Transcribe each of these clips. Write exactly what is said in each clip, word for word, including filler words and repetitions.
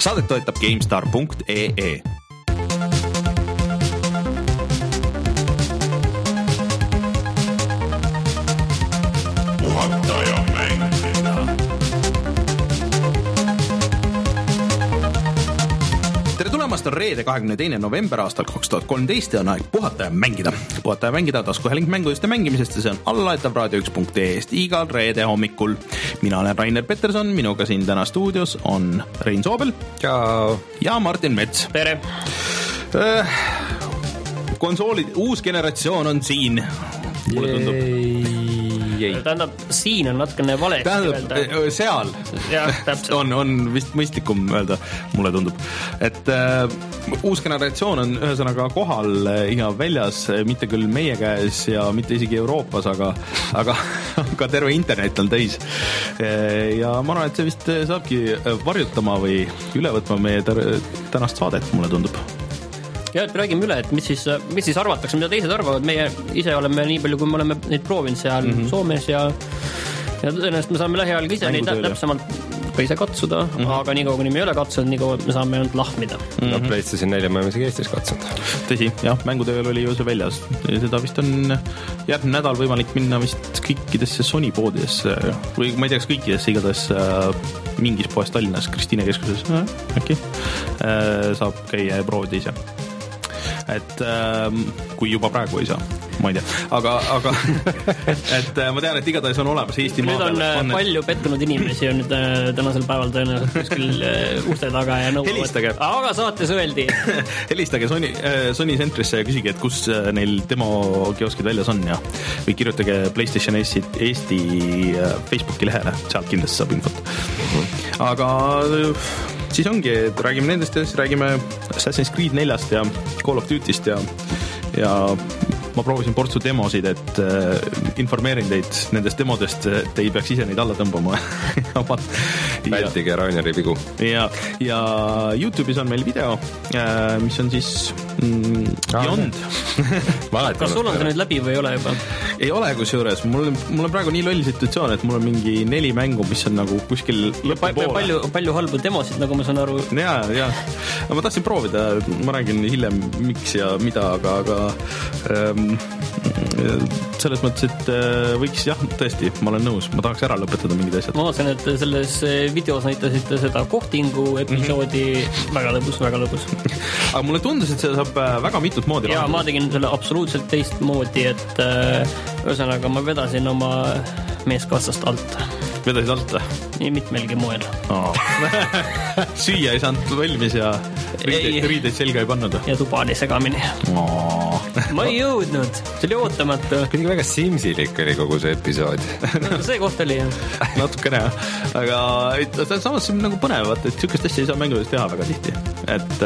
Saadet toetab GameStar punkt ee. On reede kahekümne teine november aastal kaks tuhat kolmteist ja on aeg puhata ja mängida. Puhata ja mängida taskuhääling mängudest ja mängimisest ja see on allalaetav raadio üks punkt ee-st igal reede hommikul. Mina olen Rainer Peterson, minuga siin täna stuudios on Rein Soobel ja, ja Martin Mets. Tere! Äh, konsoolid, uus generatsioon on siin. Mulle tundub. Ei. Tähendab, siin on natukene vale. Tähendab, seal ja, on, on vist mõistlikum öelda, mulle tundub. Et äh, uus generatsioon on ühesõnaga kohal ja väljas, mitte küll meie käes ja mitte isegi Euroopas, aga, aga, aga terve internet on täis. Ja ma arvan, et see vist saabki varjutama või üle võtma meie tänast saadet, mulle tundub. Ja, et räägime üle, et mis siis, mis siis arvatakse, mida teised arvavad. Meie ise oleme nii palju, kui me oleme neid proovinud seal mm -hmm. Soomes ja, ja tõenäoliselt me saame lähiajal ise neid täpsemalt ka ise katsuda, mm -hmm. aga nii kaua, kui me ei ole katsunud, nii kaua me saame ainult lahmida. Mm -hmm. No PlayStation neli me oleme isegi Eestis katsunud. Tõsi, jah, mängutööl oli ju see väljas. Seda vist on järgmine nädal võimalik minna vist kõikidesse Sony poodidesse või ma ei tea, kas kõikidesse, igatahes mingis poes Tallinnas, Kristiine keskuses äh, äkki äh, saab käia ja proovida ise. Et äh, kui juba praegu ei saa, ma ei tea, aga, aga et äh, ma tean, et igatahes on olemas Eesti maa peal. Nüüd on, on palju pettunud inimesi on nüüd äh, tänasel päeval tõenäoliselt kuskil äh, uste taga ja nõuavad. Helistage. Aga saates öeldi. Helistage Sony, äh, Sony Centrisse ja küsige, et kus äh, neil demo kioskid väljas on ja või kirjutage PlayStation Eesti, Eesti äh, Facebooki lehele, sealt kindlasti saab infot. Mm-hmm. Aga äh, siis ongi, et räägime nendest ja siis räägime Assassin's Creed neljast ja Call of Duty'st ja, ja ma proovisin portsu demosid, et äh, informeerin teid nendest demodest, et ei peaks ise neid alla tõmbama. Vältige Raineri vigu. Ja, ja YouTube'is on meil video, äh, mis on siis mm, Beyond. Kas sul on see nüüd läbi või ei ole juba? Ei ole kusjuures. Mul, mul on praegu nii loll situatsioon, et mul on mingi neli mängu, mis on nagu kuskil lõpupoole. Palju, palju halbu demosid, nagu ma saan aru. Ja, ja. Ma tahtsin proovida, ma räägin hiljem miks ja mida, aga, aga ähm, selles mõttes, et võiks jah, tõesti, ma olen nõus, ma tahaks ära lõpetada mingid asjad. Ma vaatasin, et selles videos näitasite seda kohtingu episoodi mm-hmm. väga lõbus, väga lõbus. Aga mulle tundus, et see saab väga mitut moodi. Ja ma tegin selle absoluutselt teist moodi, et ühesõnaga ma vedasin oma meeskassast alt. Vedasid alt? Nii mitmelgi moel. Oh. Süüa ei saanud valmis ja riideid, riideid selga ei pannud. Ja tuba oli segamini. Oh. Ma ei jõudnud, see oli ootamatu. Kuidagi väga simsilik oli kogu see episood. No, see koht oli jah. Natukene jah, aga samas see on nagu põnevat, et sükest asja ei saa mängudes teha väga tihti. Et,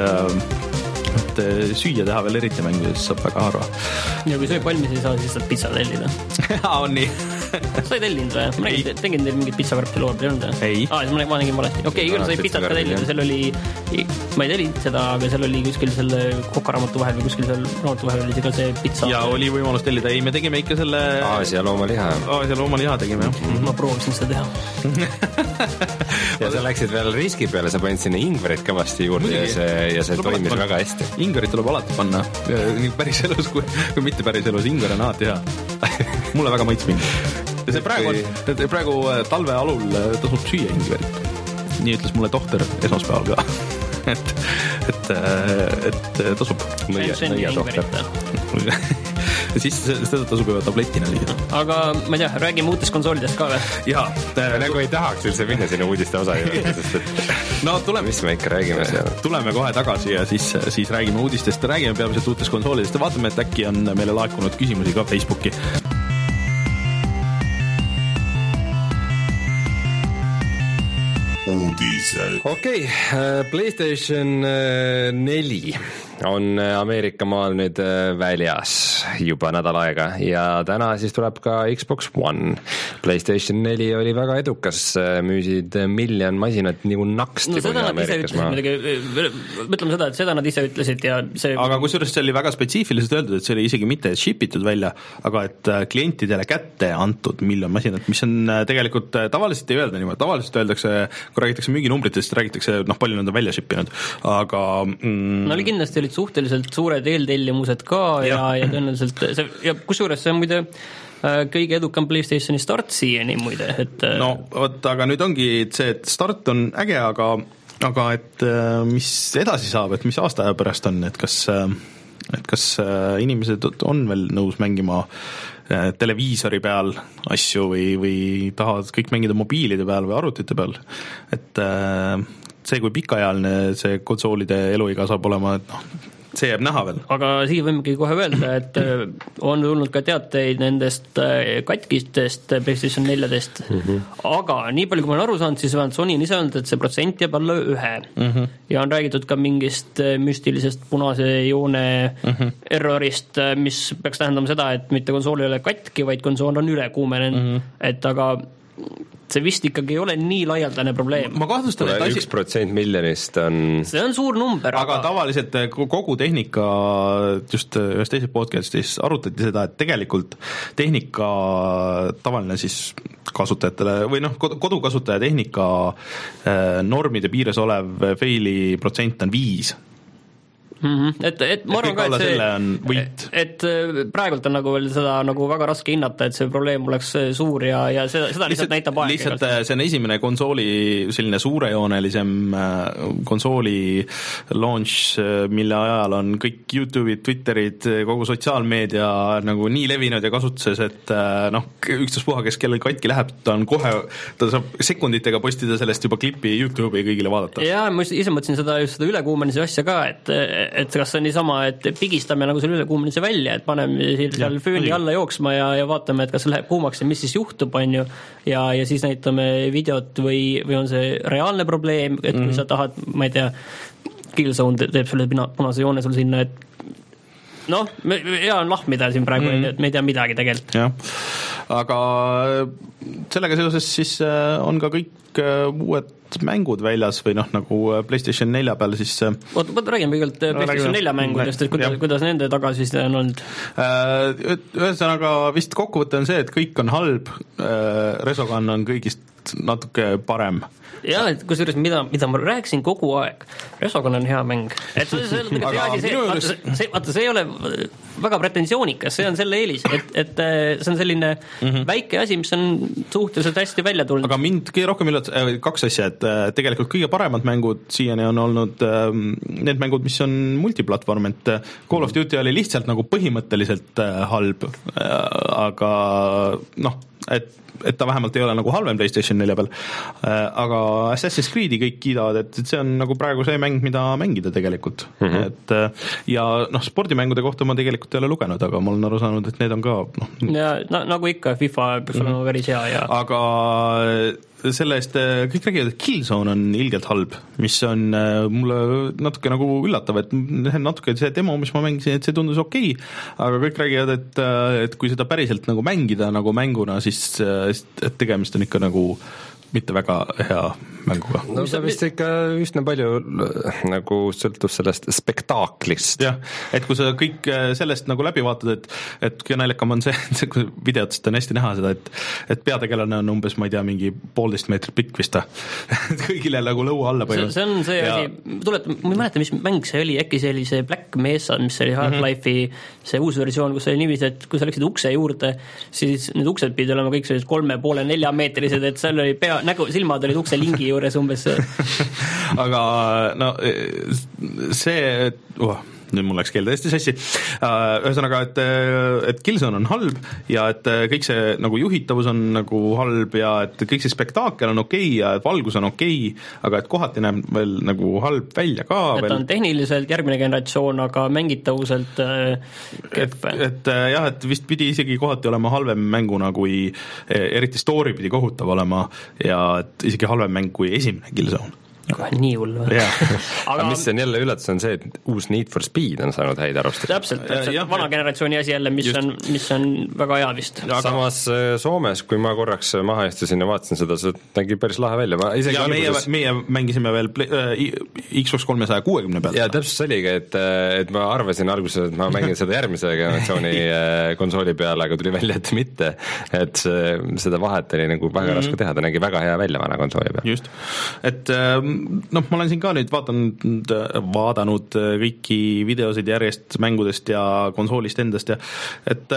et süüa teha veel eriti mängudes saab väga harva. Ja kui söö palmis ei saa, siis saad pizza tellida. On nii. Sa ei tellinud või? Ma tegin teil mingit pizzakarpi lood või olnud? Ei. Aa, siis ma tegin valesti. Okei, küll sai pizzat ka tellida, seal oli, ma ei tellinud seda, aga seal oli kuskil selle kokaraamatu vahel või kuskil seal raamatu vahel oli ka see pizza. Ja oli võimalus tellida. Ei, me tegime ikka selle Aasia loomaliha. Aasia loomaliha tegime, jah. Ma proovisin seda teha. Ja sa läksid veel riski peale, sa panid sinna ingverit kõvasti juurde ja see, ja see toimis panna. Väga hästi. Ingverit tuleb alati panna. Nii päris elus, kui, kui mitte päris elus. Ingver on alati hea. Mulle väga maits mind. Ja see praegu, on, praegu talve alul tasub süüa ingverit. Nii ütles mulle tohter esmaspäeval ka. et, et, et tasub nõia, nõia tohter. Ja siis seda tasub juba tabletina liida. Aga ma ei tea, räägime uutest konsoolidest ka või? Jaa. Nagu ei tahaks üldse minna sinna uudiste osa juurde, sest et no, tuleme, mis me ikka räägime seal? Tuleme kohe tagasi ja siis, siis räägime uudistest ja räägime peamiselt uutest konsoolidest ja vaatame, et äkki on meile laekunud küsimusi ka Facebooki. Uudised. Okei, okay, PlayStation neli on Ameerika maal nüüd väljas juba nädal aega ja täna siis tuleb ka Xbox One. PlayStation neli oli väga edukas, müüsid miljon masinat nagu naksti no, Põhja-Ameerikas maal. Mõtleme seda, et seda nad ise ütlesid ja see... Aga kusjuures see oli väga spetsiifiliselt öeldud, et see oli isegi mitte shipitud välja, aga et klientidele kätte antud miljon masinat, mis on tegelikult tavaliselt ei öelda niimoodi, tavaliselt öeldakse, kui räägitakse müüginumbritest, räägitakse, noh, palju nad on välja shipinud, aga mm... no oli kindlasti olid suhteliselt suured eeltellimused ka ja, ja, ja tõenäoliselt see, ja kusjuures see on muide kõige edukam PlayStationi start siiani muide, et no vot, aga nüüd ongi see, et start on äge, aga, aga et mis edasi saab, et mis aasta aja pärast on, et kas, et kas inimesed on veel nõus mängima televiisori peal asju või, või tahavad kõik mängida mobiilide peal või arvutite peal, et see, kui pikaajaline see konsoolide eluiga saab olema, et noh, see jääb näha veel. Aga siia võimegi kohe öelda, et on tulnud ka teateid nendest katkistest PlayStation neljadest, mm-hmm. aga nii palju, kui ma olen aru saanud, siis Sony on ise öelnud, et see protsent jääb alla ühe mm-hmm. ja on räägitud ka mingist müstilisest punase joone mm-hmm. errorist, mis peaks tähendama seda, et mitte konsool ei ole katki, vaid konsool on üle kuumenenud mm-hmm. et aga see vist ikkagi ei ole nii laialdane probleem. Ma kahtlustan, et asi... üks protsent miljonist on... See on suur number, aga... Aga tavaliselt kogu tehnika, just ühes teises podcastis arutati seda, et tegelikult tehnika tavaline siis kasutajatele või noh, kodukasutaja tehnika normide piires olev faili protsent on viis. Mm-hmm. Et, et ma arvan ka, et, see, et praegult on nagu veel seda nagu väga raske hinnata, et see probleem oleks suur ja, ja seda, seda lihtsalt näitab aeg. Lihtsalt see on esimene konsooli selline suurejoonelisem konsooli launch, mille ajal on kõik YouTube'id, Twitterid, kogu sotsiaalmeedia nagu nii levinud ja kasutuses, et noh, ükstaspuha, kes kellel katki läheb, ta on kohe, ta saab sekunditega postida sellest juba klippi YouTube'i kõigile vaadata. Ja ma ise mõtlesin seda, just seda ülekuumenise asja ka, et et kas see on niisama, et pigistame nagu selle ülekuumenise välja, et paneme seal fööni alla jooksma ja, ja vaatame, et kas see läheb kuumaks ja mis siis juhtub, on ju, ja, ja siis näitame videot või, või on see reaalne probleem, et kui mm-hmm. sa tahad, ma ei tea, Killzone teeb selle punase joone sul sinna, et noh, hea on lahmida siin praegu mm-hmm. et me ei tea midagi tegelikult. Jah, aga sellega seoses siis on ka kõik uued mängud väljas või noh, nagu PlayStation nelja peal siis oot, oot, räägime kõigelt PlayStation nelja mängudest, et kuidas, kuidas nende tagasiside on olnud? Ühesõnaga vist kokkuvõte on see, et kõik on halb, Resogun on kõigist natuke parem. Jah, et kusjuures mida, mida ma rääksin kogu aeg, Resogun on hea mäng. Et see, see, see, asi, see, vaata, see, vaata, see ei ole väga pretensioonikas, see on selle eelis, et, et see on selline mm-hmm. väike asi, mis on suhteliselt hästi välja tulnud. Aga mind kõige rohkem üllatas äh, kaks asja, et äh, tegelikult kõige paremad mängud siiani on olnud äh, need mängud, mis on multiplatvorm, et äh, Call of Duty oli lihtsalt nagu põhimõtteliselt äh, halb, äh, aga noh, et et ta vähemalt ei ole nagu halvem PlayStation nelja peal, aga Assassin's Creed'i kõik kiidavad, et see on nagu praegu see mäng, mida mängida tegelikult mm-hmm. et ja noh, spordimängude kohta ma tegelikult ei ole lugenud, aga ma olen aru saanud, et need on ka noh. ja no, nagu ikka, FIFA peaks olema mm-hmm. päris hea ja aga selle eest kõik räägivad, et Killzone on ilgelt halb, mis on mulle natuke nagu üllatav, et natuke see demo, mis ma mängisin, et see tundus okei, aga kõik räägivad, et, et kui seda päriselt nagu mängida nagu mänguna, siis et tegemist on ikka nagu mitte väga hea mänguga. No see vist ikka üsna palju nagu sõltub sellest spektaaklist. jah, et kui sa kõik sellest nagu läbi vaatad, et, et kõige naljakam on see, et kui videotest on hästi näha seda, et, et peategelane on umbes, ma ei tea, mingi poolteist meetrit pikk vist ta. kõigile nagu lõua alla põhjus. See, see on see ja... asi, tulet, ma ei mäleta, mis mäng see oli, äkki see oli see Black Mesa, mis oli Half-Life'i mm-hmm. see uus versioon, kus oli niiviisi, et kui sa läksid ukse juurde, siis need uksed pidid olema kõik sellised kolme poole nelja meetrised, et seal oli pea, nägu, silmad olid ukse lingi juures umbes. aga no see, oh, nüüd mul läks keel tõesti sassi. Ühesõnaga, et, et Killzone on halb ja et kõik see nagu juhitavus on nagu halb ja et kõik see spektaakel on okei ja et valgus on okei, aga et kohati näeb veel nagu halb välja ka. Et veel. On tehniliselt järgmine generatsioon, aga mängitavuselt kehv. Et, et jah, et vist pidi isegi kohati olema halvem mänguna, kui eriti story pidi kohutav olema ja et isegi halvem mäng kui esimene Killzone. kohe nii hull või? aga mis on jälle üllatus, on see, et uus Need for Speed on saanud häid arvustusi. Täpselt, täpselt vana generatsiooni asi jälle, mis on, mis on väga hea vist. Aga... Samas Soomes, kui ma korraks maha istusin ja vaatasin seda, see nägi päris lahe välja. Ma isegi ja alguses... meie, meie mängisime veel äh, Xbox kolmesaja kuuekümne pealt. Ja täpselt see oligi, et, et ma arvasin alguses, et ma mängin seda järgmise generatsiooni konsooli peale, aga tuli välja, et mitte. Et see, seda vahet oli nagu väga mm-hmm. raske teha, ta nägi väga hea välja vana konsooli peal. Just, et noh, ma olen siin ka nüüd vaadanud, vaadanud kõiki videosid järjest mängudest ja konsoolist endast ja et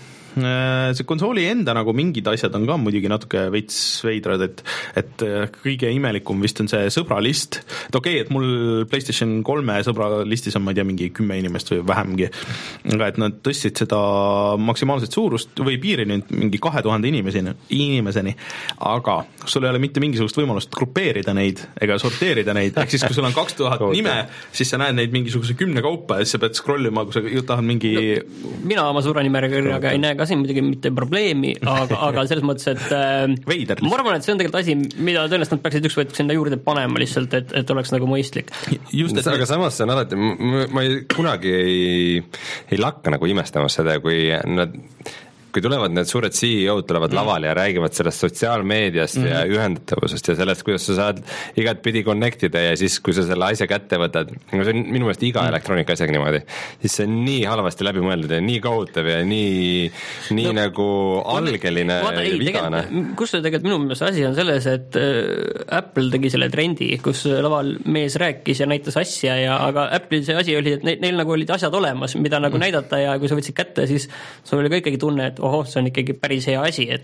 see konsooli enda nagu mingid asjad on ka muidugi natuke veits veidrad, et, et kõige imelikum vist on see sõbralist, et okei okay,, et mul PlayStation kolme sõbralistis on, ma ei tea, mingi kümme inimest või vähemgi, aga et nad tõstsid seda maksimaalset suurust või piiri nüüd mingi kahe tuhande inimeseni, inimeseni, aga sul ei ole mitte mingisugust võimalust grupeerida neid ega sorteerida neid, ehk siis kui sul on kaks tuhat nime, siis sa näed neid mingisuguse kümne kaupa ja siis sa pead scrollima, kui sa tahad mingi no, mina oma suurenimärjaga ei näe ka siin muidugi mitte probleemi, aga, aga selles mõttes, et Veider, ma arvan, et see on tegelikult asi, mida tõenäoliselt nad peaksid ükskord sinna juurde panema lihtsalt, et, et oleks nagu mõistlik. Just, et aga samas see on alati, ma, ma ei, kunagi ei, ei lakka nagu imestamas seda, kui nad kui tulevad need suured C E O-d tulevad mm. lavale ja räägivad sellest sotsiaalmeediast mm. ja ühendatavusest ja sellest, kuidas sa saad igat pidi connectida ja siis, kui sa selle asja kätte võtad, no see on minu meelest iga mm. elektroonika asjaga niimoodi, siis see on nii halvasti läbi mõeldud ja nii kohutav ja nii, nii no, nagu algeline vaata, ei, vigane. Kus see tegelikult minu meelest asi on selles, et Apple tegi selle trendi, kus laval mees rääkis ja näitas asja, ja, aga Apple'il see asi oli, et neil, neil nagu olid asjad olemas, mida nagu mm. näidata ja kui sa võtsid kätte, siis sul oli ka ikkagi tunne, et ohoh, see on ikkagi päris hea asi, et,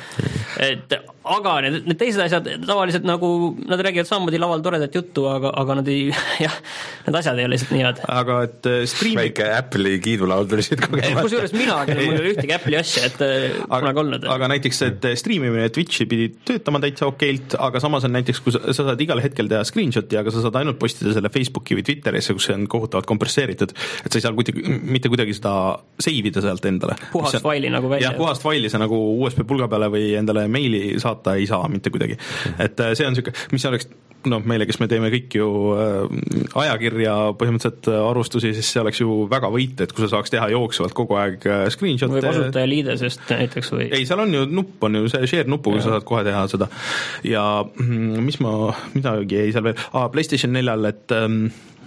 et aga need, need teised asjad tavaliselt nagu, nad räägivad samamoodi laval toredat juttu, aga, aga nad ei, jah, need asjad ei ole lihtsalt nii head. Aga et stream... väike Apple'i kiidulaul tuli siit kogemata. Kus juures mina, aga mul ei ole ühtegi Apple'i asja, et kunagi olnud. Aga näiteks, et streamimine Twitchi pidi töötama täitsa okeilt, aga samas on näiteks, kui sa, sa saad igal hetkel teha screenshoti, aga sa saad ainult postida selle Facebooki või Twitterisse, kus see on kohutavalt kompresseeritud, et sa ei saa kuidagi, mitte kuidagi seda seivida sealt endale. Puhast faili nagu välja. Jah, puhast faili sa nagu U S B pulga peale või endale meili saata ei saa mitte kuidagi. Et see on siuke, mis oleks, noh, meile, kes me teeme kõik ju äh, ajakirja põhimõtteliselt arvustusi, siis see oleks ju väga võit, et kui sa saaks teha jooksvalt kogu aeg screenshot. Või kasutaja liidesest näiteks või? Ei, seal on ju nupp, on ju see share nupu, kui sa saad kohe teha seda. Ja mis ma, midagi ei seal veel, ah, PlayStation neljal, et ähm,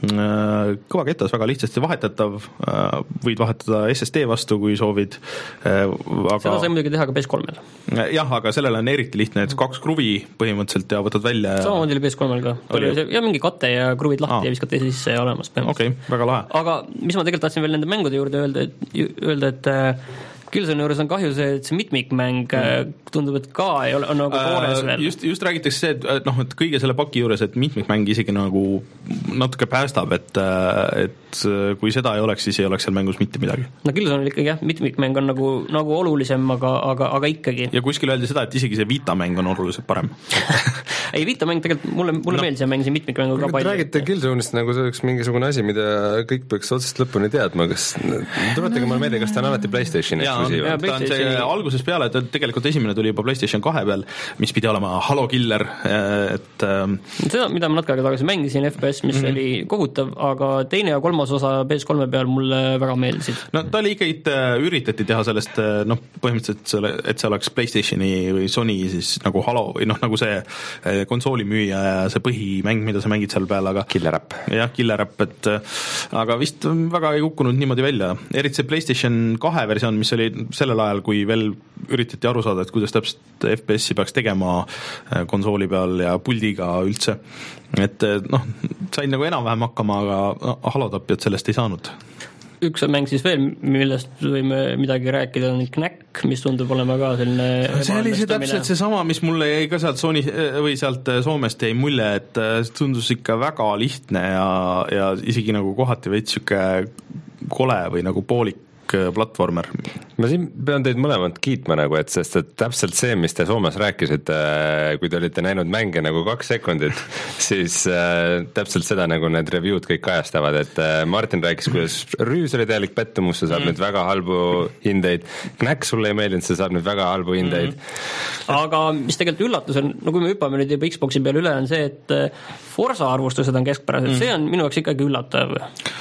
kõva ketas, väga lihtsasti vahetatav, võid vahetada S S D vastu, kui soovid. Aga... seda sai muidugi teha ka P S kolmel. Jah, aga sellele on eriti lihtne, et kaks kruvi põhimõtteliselt ja võtad välja. Samamoodi oli P S kolmel ka. Ja mingi kate ja kruvid lahti Aa. ja viskad teise sisse ja olemas. Okei, okay, väga lahe. Aga mis ma tegelikult tahtsin veel nende mängude juurde öelda, et, öelda, et Killzone juures on kahju see, et see mitmikmäng mm. tundub, et ka ei ole, on nagu koores veel. Just, just räägitakse see, et, noh, et kõige selle paki juures, et mitmikmäng isegi nagu natuke päästab, et, et kui seda ei oleks, siis ei oleks seal mängus mitte midagi. No Killzone ikkagi jah, mitmikmäng on nagu, nagu olulisem, aga, aga, aga ikkagi. Ja kuskil öeldi seda, et isegi see Vita-mäng on oluliselt parem. Ei, Vita-mäng tegelikult, mulle, mulle no. meeldis ja mängisin mitmikmängu ka palju. Räägite Killzone'ist nagu see oleks mingisugune asi, mida kõik peaks otsast lõpuni teadma, kas tuletage mulle meelde, kas ta on alati PlayStationi ja, ja, ta on see algusest peale, et tegelikult esimene tuli juba PlayStation kahe peal, mis pidi olema Halo Killer, et seda, mida ma natuke aega tagasi mängisin, F P S, mis mm-hmm. oli kohutav, aga teine ja kolmas osa P S kolme peal mulle väga meeldisid. No ta oli ikkagi, üritati teha sellest, noh, põhimõtteliselt selle, et see oleks PlayStationi või Sony siis nagu Halo või noh, nagu see konsoolimüüja ja see põhimäng, mida sa mängid seal peal, aga Killer App. Jah, Killer App, et aga vist väga ei kukkunud niimoodi välja. Eriti see PlayStation kahe versioon, mis oli sellel ajal, kui veel üritati aru saada, et kuidas täpselt F P S-i peaks tegema konsooli peal ja puldiga üldse. Et noh, sain nagu enam-vähem hakkama, aga halotapjad sellest ei saanud. Üks mäng siis veel, millest võime midagi rääkida, on Knack, mis tundub olema ka selline... See oli see täpselt see sama, mis mulle jäi ka sealt Sony, või sealt Soomest jäi mulje, et tundus ikka väga lihtne ja, ja isegi nagu kohati veits siuke kole või nagu poolik platvormer. Ma siin pean teid mõlemad kiitma nagu, et sest et täpselt see, mis te Soomes rääkisite, kui te olite näinud mänge nagu kaks sekundit, siis äh, täpselt seda nagu need review'd kõik kajastavad, et äh, Martin rääkis, kuidas Rüüs oli täielik pettumus, see saab mm. nüüd väga halbu hindeid, Knack sulle ei meeldinud, see saab nüüd väga halbu hindeid mm.. aga mis tegelikult üllatus on, no kui me hüppame nüüd juba Xboxi peale üle, on see, et Forza arvustused on keskpärased, mm. see on minu jaoks ikkagi üllatav.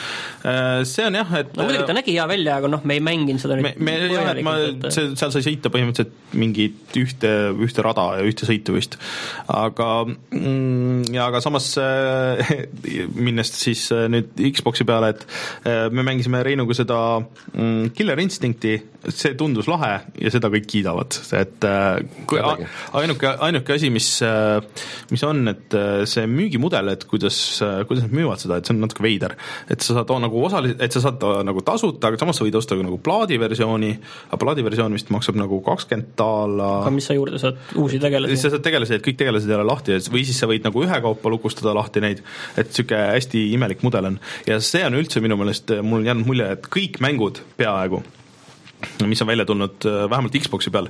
See on jah, et no muidugi ta nägi hea välja, aga noh, me ei mänginud seda me, me, jah, et ma, see, seal sai sõita põhimõtteliselt mingit ühte, ühte rada ja ühte sõitu vist, aga mm, ja aga samas äh, minnes siis äh, nüüd Xboxi peale, et äh, me mängisime Reinuga seda mm, Killer Instincti, see tundus lahe ja seda kõik kiidavad, et äh, kui, a, ainuke, ainuke asi, mis äh, mis on, et äh, see müügimudel, et kuidas, äh, kuidas nad müüvad seda, et see on natuke veider, et sa saad nagu osaliselt, et sa saad nagu tasuta, aga samas sa võid osta nagu plaadiversiooni, aga plaadiversioon vist maksab nagu kakskümmend taala. Aga mis sa juurde saad uusi tegelasi? Sa saad tegelasi, et kõik tegelased ei ole lahti, või siis sa võid nagu ühe kaupa lukustada lahti neid, et siuke hästi imelik mudel on. Ja see on üldse minu meelest, mul on jäänud mulje, et kõik mängud peaaegu, mis on välja tulnud vähemalt Xboxi peal,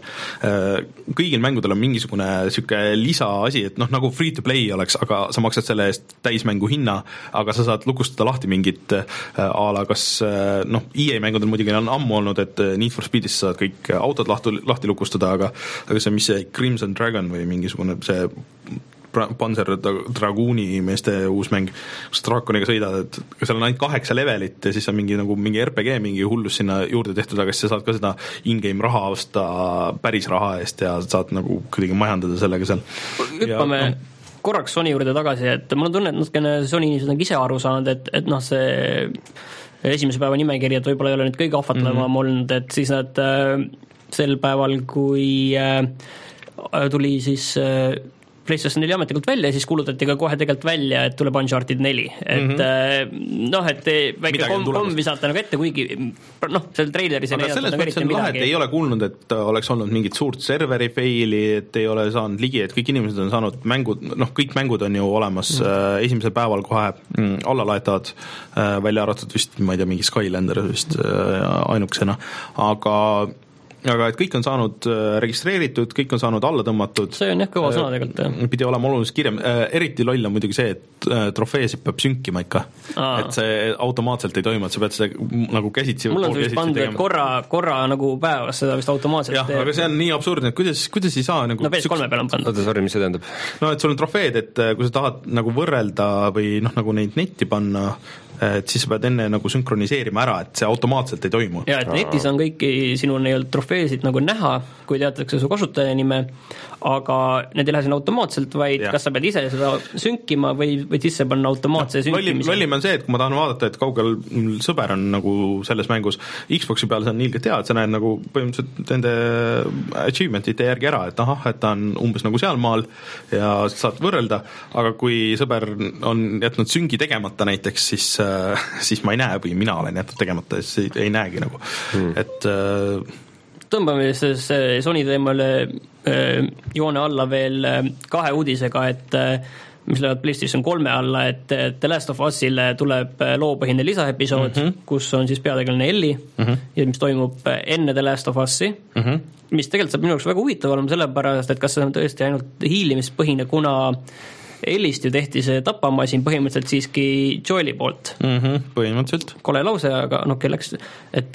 kõigil mängudel on mingisugune siuke lisaasi, et noh, nagu free to play oleks, aga sa maksad selle eest täismängu hinna, aga sa saad lukustada lahti mingit a la kas, noh, E A mängudel muidugi on ammu olnud, et Need for Speedis saad kõik autod lahti, lahti lukustada, aga, aga see, mis see Crimson Dragon või mingisugune see Panzer Dragooni meeste uus mäng, kus draakoniga sõidad, et seal on ainult kaheksa levelit ja siis on mingi, nagu mingi R P G, mingi hullus sinna juurde tehtud, aga siis sa saad ka seda in-game raha osta päris raha eest ja saad nagu kuidagi majandada sellega seal. Hüppame no. korraks Sony juurde tagasi, et mul on tunne, et natukene Sony on ise aru saanud, et, et noh, see esimese päeva nimekiri, et võib-olla ei ole nüüd kõige ahvatlevam mm-hmm. olnud, et siis nad äh, sel päeval, kui äh, tuli siis äh, PlayStation neli ametlikult välja ja siis kuulutati ka kohe tegelikult välja, et tuleb Uncharted neli, et mm-hmm. noh, et väike kom, kom visata nagu ette, kuigi noh, seal treileris ei näidata nagu eriti midagi. Ei ole kuulnud, et oleks olnud mingit suurt serveri faili, et ei ole saanud ligi, et kõik inimesed on saanud mängud, noh, kõik mängud on ju olemas mm. esimesel päeval kohe mm, alla laetavad, välja arvatud vist, ma ei tea, mingi Skylander vist ainukesena, aga aga et kõik on saanud registreeritud, kõik on saanud alla tõmmatud. See on jah kõva sõna tegelikult. Pidi olema oluliselt kirjem. Eriti loll on muidugi see, et trofeesid peab sünkima ikka. Aa. Et see automaatselt ei toimu, et sa pead seda nagu käsitsi. Mul on vist pandud, et korra, korra nagu päevas seda vist automaatselt. Jah, aga see on nii absurdne, et kuidas, kuidas ei saa nagu... No P S kolme peal on pandud. Oota, sorry, mis see tähendab? No, et sul on trofeed, et kui sa tahad nagu võrrelda või noh, nagu neid netti panna, et siis sa pead enne nagu sünkroniseerima ära, et see automaatselt ei toimu. Ja, et netis on kõiki sinu trofeesid nagu näha, kui teatakse su kasutaja nime, aga need ei lähe sinna automaatselt, vaid ja. Kas sa pead ise seda sünkima või, või sisse panna automaatse sünkimise. Lollim on see, et kui ma tahan vaadata, et kaugel sõber on nagu selles mängus, Xboxi peal see on ilgelt hea, et sa näed nagu põhimõtteliselt nende achievementite järgi ära, et ahah, et ta on umbes nagu seal maal ja saad võrrelda, aga kui sõber on jätnud syngi tegemata näiteks, siis, siis ma ei näe või mina olen jätnud tegemata, siis ei, ei näegi nagu, hmm. et äh, tõmbame siis Sony teemale joone alla veel kahe uudisega, et mis lähevad PlayStation kolme alla, et The Last of Usile tuleb loopõhine lisaepisood, mm-hmm. kus on siis peategelane Ellie mm-hmm. ja mis toimub enne The Last of Usi, mm-hmm. mis tegelikult saab minu jaoks väga huvitav olema sellepärast, et kas see on tõesti ainult hiilimispõhine, kuna Ellist ju tehti see tapamasin põhimõtteliselt siiski Joeli poolt. Mm-hmm. Põhimõtteliselt. Kole lause, aga noh, kelleks, et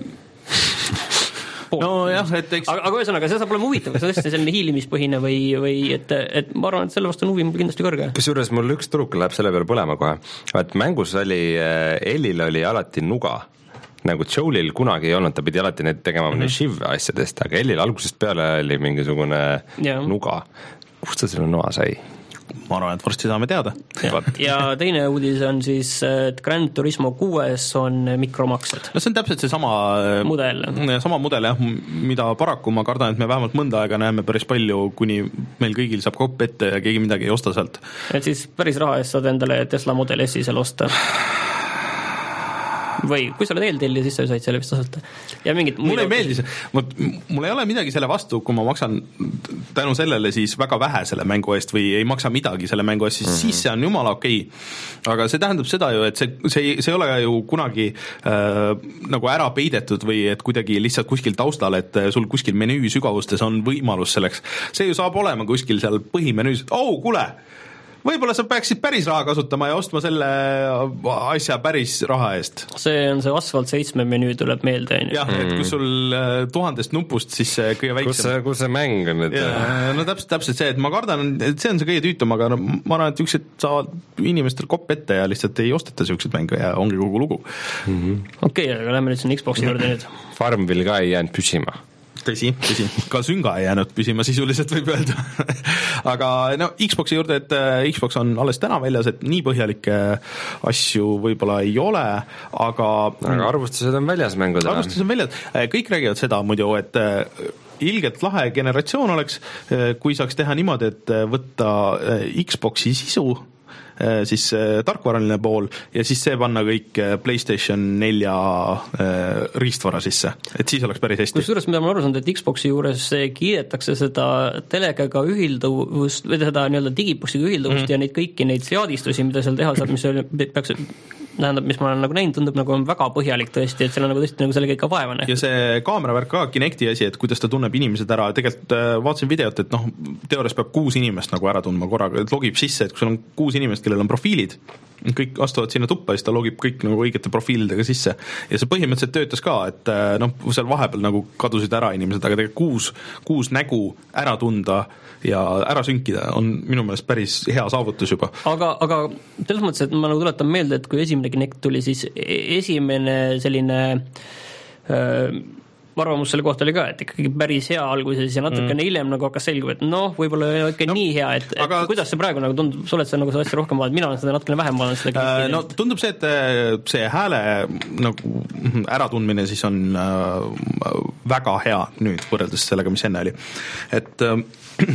no jah, et eks... aga, aga ühesõnaga, see saab olema huvitav, kas tõesti selline hiilimispõhine või, või et, et ma arvan, et selle vastu on huvi mul kindlasti kõrge. Kusjuures mul üks tuluke läheb selle peale põlema kohe, et mängus oli, Ellil oli alati nuga, nagu Joelil kunagi ei olnud, ta pidi alati need tegema mm-hmm. Shiv asjadest, aga Ellil algusest peale oli mingisugune ja. Nuga. Kust ta selle noa sai? Ma arvan, et varsti saame teada. Ja, ja teine uudis on siis, et Gran Turismo kuues on mikromaksed. No see on täpselt see sama mudel, sama mudel jah, mida paraku ma kardan, et me vähemalt mõnda aega näeme päris palju, kuni meil kõigil saab kopp ette ja keegi midagi ei osta sealt. Et siis päris raha eest saad endale Tesla Model S-i seal osta. või kui sa oled eeltelli, siis sa said selle vist tasuta. Ja mingid mulle ei meeldi see, mul ei ole midagi selle vastu, kui ma maksan tänu sellele siis väga vähe selle mängu eest või ei maksa midagi selle mängu eest, siis, mm-hmm. siis see on jumala okei okay.. aga see tähendab seda ju, et see, see, see ei ole ju kunagi äh, nagu ära peidetud või et kuidagi lihtsalt kuskil taustal, et sul kuskil menüü sügavustes on võimalus selleks. See ju saab olema kuskil seal põhimenüüs, oh kuule, võib-olla sa peaksid päris raha kasutama ja ostma selle asja päris raha eest. See on see Asphalt seitsme menüü tuleb meelde. Jah, mm. et kui sul tuhandest nupust, siis see kõige väiksem. Kus see, kus see mäng on? Et... no täpselt, täpselt see, et ma kardan, et see on see kõige tüütum, aga no, ma arvan, et üksed saavad inimestel kopp ette ja lihtsalt ei osteta siuksed mänge ja ongi kogu lugu. Mm-hmm. Okei, okay, aga lähme nüüd siin Xboxi juurde nüüd. Farmville ka ei jäänud püsima. Tõsi, tõsi, ka Sünga ei jäänud püsima sisuliselt võib öelda aga no Xboxi juurde, et Xbox on alles täna väljas, et nii põhjalikke asju võib-olla ei ole, aga aga arvustused on väljas mängudele. Arvustused on väljas, kõik räägivad seda muidu, et ilgelt lahe generatsioon oleks, kui saaks teha niimoodi, et võtta Xboxi sisu siis tarkvaraline pool ja siis see panna kõik PlayStation nelja riistvara sisse, et siis oleks päris hästi. Kusjuures mida ma aru saanud, et Xboxi juures kiidetakse seda telegaga ühilduvust või seda nii-öelda digiboxiga ühilduvust mm. ja neid kõiki neid seadistusi, mida seal teha saab, mis peaks tähendab, mis ma olen nagu näinud, tundub nagu on väga põhjalik tõesti, et seal on nagu tõesti nagu sellega ikka vaeva nähtud. Ja see kaameravärk ka, Kinecti asi, et kuidas ta tunneb inimesed ära, tegelikult vaatasin videot, et noh, teoorias peab kuus inimest nagu ära tundma korraga, et logib sisse, et kui sul on kuus inimest, kellel on profiilid, kõik astuvad sinna tuppa ja siis ta logib kõik nagu õigete profiilidega sisse ja see põhimõtteliselt töötas ka, et noh, seal vahepeal nagu kadusid ära inimesed, aga tegelikult kuus, kuus nägu ära tunda ja ära sünkida on minu meelest päris hea saavutus juba. Aga, aga selles mõttes, et ma nagu tuletan meelde, et kui esimene Kinect tuli, siis esimene selline äh, arvamus selle kohta oli ka, et ikkagi päris hea alguses ja natukene mm. hiljem nagu hakkas selguma, et noh, võib-olla ei ole ikka no, nii hea, et, aga... et kuidas see praegu nagu tundub, sa oled seda nagu seda asja rohkem vaadanud, mina olen seda natukene vähem vaadanud seda äh, no tundub see, et see hääle nagu äratundmine siis on äh, väga hea nüüd võrreldes sellega, mis enne oli, et äh,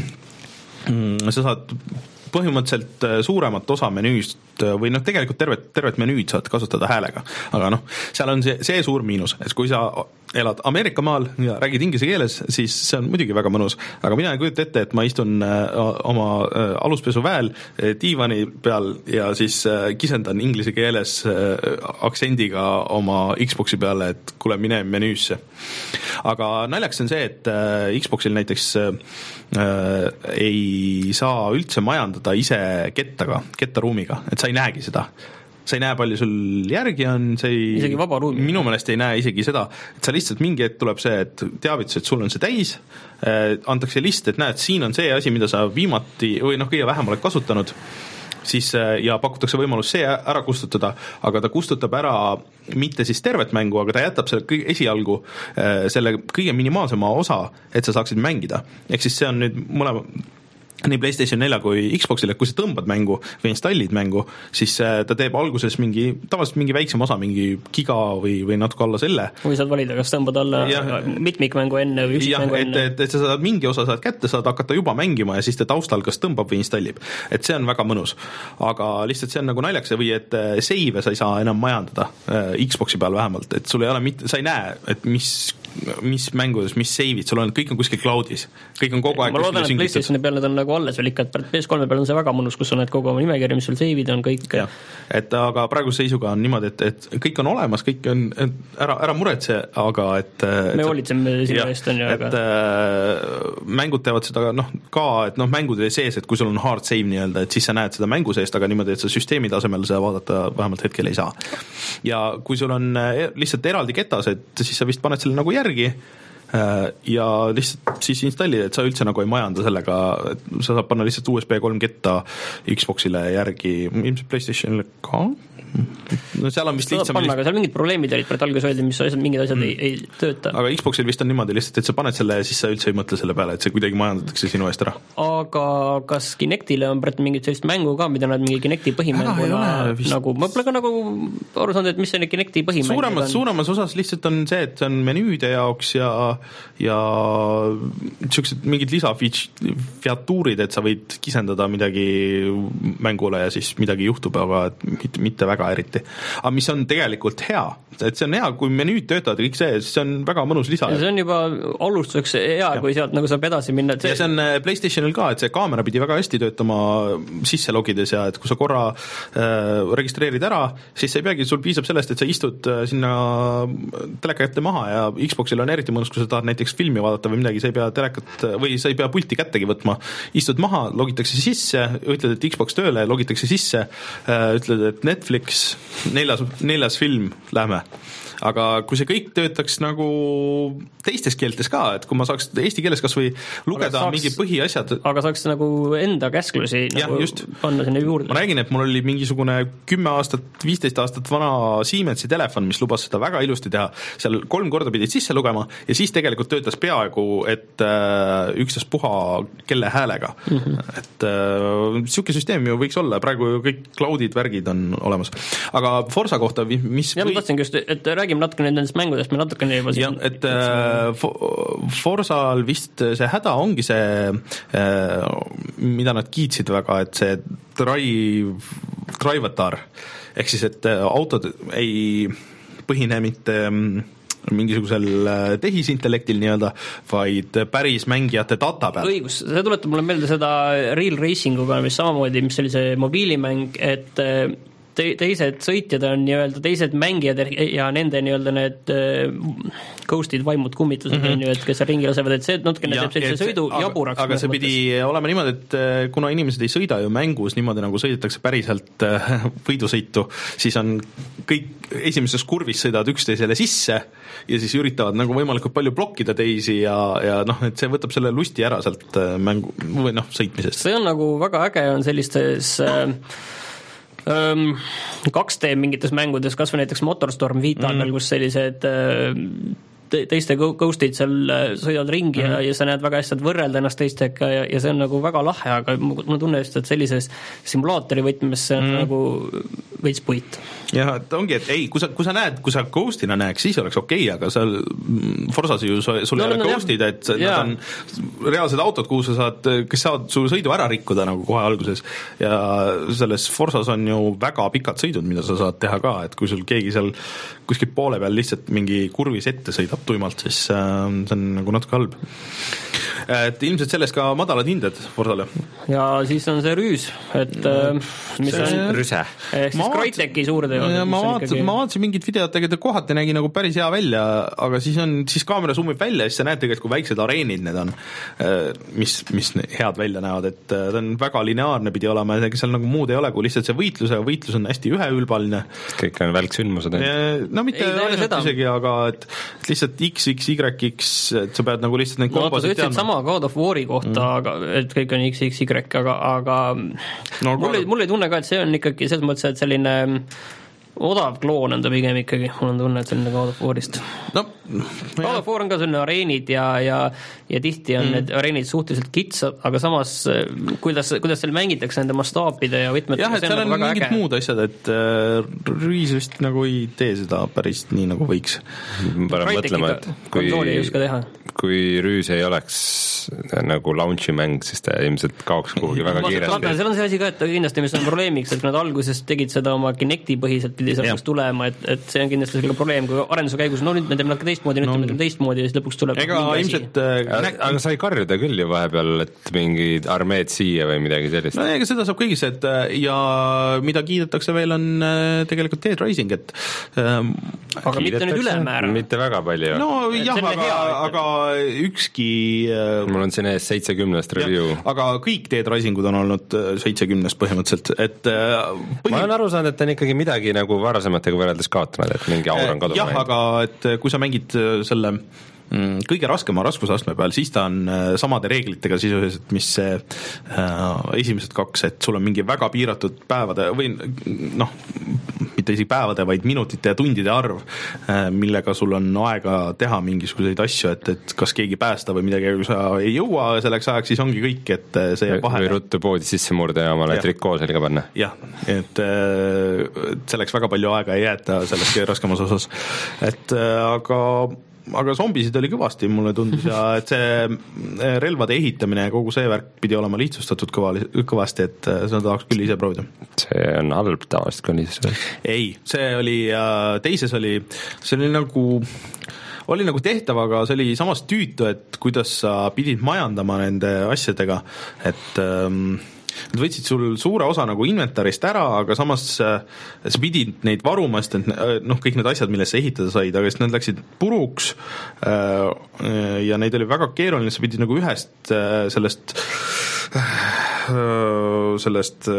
sa saad põhimõtteliselt suuremat osa menüüst või noh, tegelikult tervet, tervet menüüd saad kasutada häälega, aga noh, seal on see, see suur miinus, et kui sa elad Ameerika maal ja räägid inglise keeles, siis see on muidugi väga mõnus, aga mina ei kujuta ette, et ma istun oma aluspesuväel diivani peal ja siis kisendan inglise keeles aktsendiga oma Xboxi peale, et kuule, mine menüüsse. Aga naljaks on see, et Xboxil näiteks äh, ei saa üldse majandada ise kettaga, kettaruumiga, et sa ei näegi seda. Sa ei näe, palju sul järgi on, see ei, isegi vaba ruumi. Minu meelest ei näe isegi seda, et sa lihtsalt mingi hetk tuleb see, et teavitus, et sul on see täis, antakse list, et näed, siin on see asi, mida sa viimati või noh, kõige vähem oled kasutanud, siis ja pakutakse võimalus see ära kustutada, aga ta kustutab ära mitte siis tervet mängu, aga ta jätab selle kõige esialgu selle kõige minimaalsema osa, et sa saaksid mängida. Ehk siis see on nüüd mõlema nii PlayStation nelja kui Xboxile, kui sa tõmbad mängu või installid mängu, siis ta teeb alguses mingi, tavaliselt mingi väiksem osa, mingi giga või, või natuke alla selle. Või saad valida, kas tõmbad alla ja, mitmikmängu enne või üksikmängu et, enne. Et, et sa saad mingi osa saad kätte, saad hakata juba mängima ja siis ta taustal kas tõmbab või installib. Et see on väga mõnus. Aga lihtsalt see on nagu naljaks või et save sa ei saa enam majandada Xboxi peal vähemalt, et sul ei ole mitte, sa ei näe, et mis mis mängudes, mis save'id sul on, kõik on kuskil cloud'is, kõik on kogu aeg ma loodan, et PlayStationi peal need on nagu alles veel ikka, et P S kolme peal on see väga mõnus, kus on need kogu oma nimekirja, mis sul save'id on kõik. Ja, et aga praeguse seisuga on niimoodi, et, et kõik on olemas, kõik on ära, ära muretse, aga et me hoolitseme sinu eest on ju, aga et äh, mängud teevad seda noh, ka, et noh, mängud ei sees, et kui sul on hard save nii-öelda, et siis sa näed seda mängu seest, aga niimoodi, et sa süsteemi tasemel seda vaadata vähemalt hetkel ei saa. Ja kui sul on lihtsalt eraldi ketas, et siis sa vist paned selle nagu järgi ja lihtsalt siis installid, et sa üldse nagu ei majanda sellega, et sa saad panna lihtsalt U S B kolm ketta Xboxile järgi, ilmselt PlayStationile ka, no seal on vist lihtsam panna, aga seal mingid probleemid olid pärit alguses öeldi, mis asjad, mingid asjad mm. ei, ei tööta. Aga Xboxil vist on niimoodi lihtsalt, et sa paned selle ja siis sa üldse ei mõtle selle peale, et see kuidagi majandatakse sinu eest ära. Aga kas Kinectile on pärit mingit sellist mängu ka, mida nad mingi Kinecti põhimänguna nagu, ma pole ka nagu aru saanud, et mis see Kinecti põhimängu suuremas, suuremas osas lihtsalt on see, et see on menüüde jaoks ja ja niisugused mingid lisafeatuurid, et sa võid kisendada midagi mängule ja siis midagi juhtub, aga mitte, mitte väga eriti. Aga mis on tegelikult hea, et see on hea, kui menüüd töötavad kõik see, see on väga mõnus lisa. Ja see on juba alustuseks hea, ja. Kui sealt nagu saab edasi minna. See... ja see on PlayStationil ka, et see kaamera pidi väga hästi töötama sisse logides ja et kui sa korra äh, registreerid ära, siis sa ei peagi, sul piisab sellest, et sa istud sinna teleka ette maha ja Xboxil on eriti mõnus, kui sa tahad näiteks filmi vaadata või midagi, sa ei pea telekat või sa ei pea pulti kättegi võtma, istud maha, logitakse sisse, ütled, et Xbox tööle, logitakse sisse, ütled, et Netflix, neljas, neljas film, lähme. Aga kui see kõik töötaks nagu teistes keeltes ka, et kui ma saaks eesti keeles kas või lugeda saaks, mingi põhiasjad. Aga saaks nagu enda käsklusi ja, nagu just. Panna sinna juurde. Ma räägin, et mul oli mingisugune kümme aastat, viisteist aastat vana Siemensi telefon, mis lubas seda väga ilusti teha. Seal kolm korda pidid sisse lugema ja siis tegelikult töötas peaaegu, et äh, ükstas puha kelle häälega. Mm-hmm. Et äh, siuke süsteem ju võiks olla, praegu kõik cloudid, värgid on olemas. Aga Forza kohta, mis ja, või... ma tahtsingi just, et räägime natukene nendest mängudest, me natukene juba ja, et äh, Forzal vist see häda ongi see, äh, mida nad kiitsid väga, et see drive, drivatar, ehk siis, et autod ei põhine mitte mingisugusel tehisintellektil nii-öelda, vaid päris mängijate data peal. Õigus, see tuletab mulle meelde seda Real Racinguga, mis samamoodi, mis oli see mobiilimäng, et teised sõitjad on nii-öelda teised mängijad ja nende nii-öelda need ghostid, vaimud, kummitused mm, -hmm. et kes seal ringi lasevad, et see natukene teeb sellise sõidu aga, jaburaks. Aga see pidi mõttes. Olema niimoodi, et kuna inimesed ei sõida ju mängus niimoodi, nagu sõidetakse päriselt võidusõitu, siis on kõik esimeses kurvis sõidavad üksteisele sisse ja siis üritavad nagu võimalikult palju blokkida teisi ja, ja noh, et see võtab selle lusti ära sealt mängu või noh, sõitmisest. See on nagu väga äge, on sellistes äh, Um, kaks D mingites mängudes, kas või näiteks Motorstorm Vital mm., kus sellised te, teiste ghostid seal sõidavad ringi mm. ja, ja sa näed väga hästi, et võrrelda ennast teistega ja, ja see on nagu väga lahe, aga ma tunnen just, et sellises simulaatori võtmes see on mm. nagu veits puit. jah, et ongi, et ei, kui sa, kui sa näed, kui sa ghostina näeks, siis oleks okei okay,, aga seal Forsas ju sul no, ei ole no, ghostid, et yeah. nad on reaalsed autod, kuhu sa saad, kes saavad su sõidu ära rikkuda nagu kohe alguses ja selles Forsas on ju väga pikad sõidud, mida sa saad teha ka, et kui sul keegi seal kuskil poole peal lihtsalt mingi kurvis ette sõidab tuimalt, siis äh, see on nagu natuke halb. Et ilmselt sellest ka madalad hinded Forsale. Ja siis on see rüüs, et äh, mis see on rüse. Ehk siis Crytek'i suurde ja ma vaatasin, ma vaatasin mingid videod, tegelikult kohati nägi nagu päris hea välja, aga siis on, siis kaamera zoomib välja ja siis sa näed tegelikult, kui väiksed areenid need on, mis, mis head välja näevad, et ta on väga lineaarne pidi olema ja seal nagu muud ei ole, kui lihtsalt see võitlus ja võitlus on hästi üheülbaline. Kõik on välksündmused. No mitte ei, ainult isegi, aga et, et lihtsalt X, X, Y, X, et sa pead nagu lihtsalt neid kombosid teadma. Sama God of War'i kohta, mm. aga, et kõik on X, X, Y, aga, aga no, mul, ei, mul ei tunne ka, et see on ikkagi selles mõttes, et selline odav kloon on ta pigem ikkagi, mul on tunne, et selline God of War'ist. No, God of War on ka selline areenid ja, ja, ja tihti on mm. need areenid suhteliselt kitsad, aga samas kuidas, kuidas seal mängitakse nende mastaapide ja võtmed. Jah, et seal on, on mingid äge. Muud asjad, et äh, Rüüs vist nagu ei tee seda päris nii nagu võiks. Parem mõtlema, et kui, kui Rüüs ei oleks nagu launchi mäng, siis ta ilmselt kaoks kuhugi väga kiiresti. Seal on see asi ka, et kindlasti mis on probleemiks, et kui nad alguses tegid seda oma Kinecti põhiselt pidi sealt tulema, et, et see on kindlasti selline probleem, kui arenduse käigus, no nüüd me teeme teistmoodi, nüüd no, me teeme teistmoodi ja siis lõpuks tuleb ega ilmselt aga, aga sai karjuda küll ju vahepeal, et mingid armeed siia või midagi sellist. No ega seda saab kõigis, et ja mida kiidetakse veel on tegelikult Dead Rising, et ähm, aga mitte nüüd ülemäära. Mitte väga palju. No jah, aga, hea, aga ükski äh, mul on siin ees seitsekümnest review. Aga kõik Dead Risingud on olnud seitsekümnest põhimõtteliselt, et põhim... ma olen aru saanud, et on ikkagi midagi nagu varasematega võrreldes kaotanud, et mingi aur on kaduma. Jah, aga et kui sa mängid selle kõige raskema raskusastme peal, siis ta on samade reeglitega sisuliselt, mis see äh, esimesed kaks, et sul on mingi väga piiratud päevade või noh, mitte isegi päevade, vaid minutite ja tundide arv, äh, millega sul on aega teha mingisuguseid asju, et, et kas keegi päästa või midagi, kui sa ei jõua selleks ajaks, siis ongi kõik, et see jääb vahele. Või ruttu poodi sisse murda ja omale trikoo selga panna. Jah, et äh, selleks väga palju aega ei jäeta selles kõige raskemas osas. Et äh, aga aga zombisid oli kõvasti, mulle tundus ja et see relvade ehitamine ja kogu see värk pidi olema lihtsustatud kõva, kõvasti, et seda tahaks küll ise proovida. See on halb tavaliselt, kui on lihtsustatud. Ei, see oli, teises oli, see oli nagu, oli nagu tehtav, aga see oli samas tüütu, et kuidas sa pidid majandama nende asjadega, et nad võtsid sul suure osa nagu inventarist ära, aga samas sa pidid neid varuma, sest noh, kõik need asjad, millest sa ehitada said, aga sest nad läksid puruks ja neid oli väga keeruline, sa pidid nagu ühest sellest sellest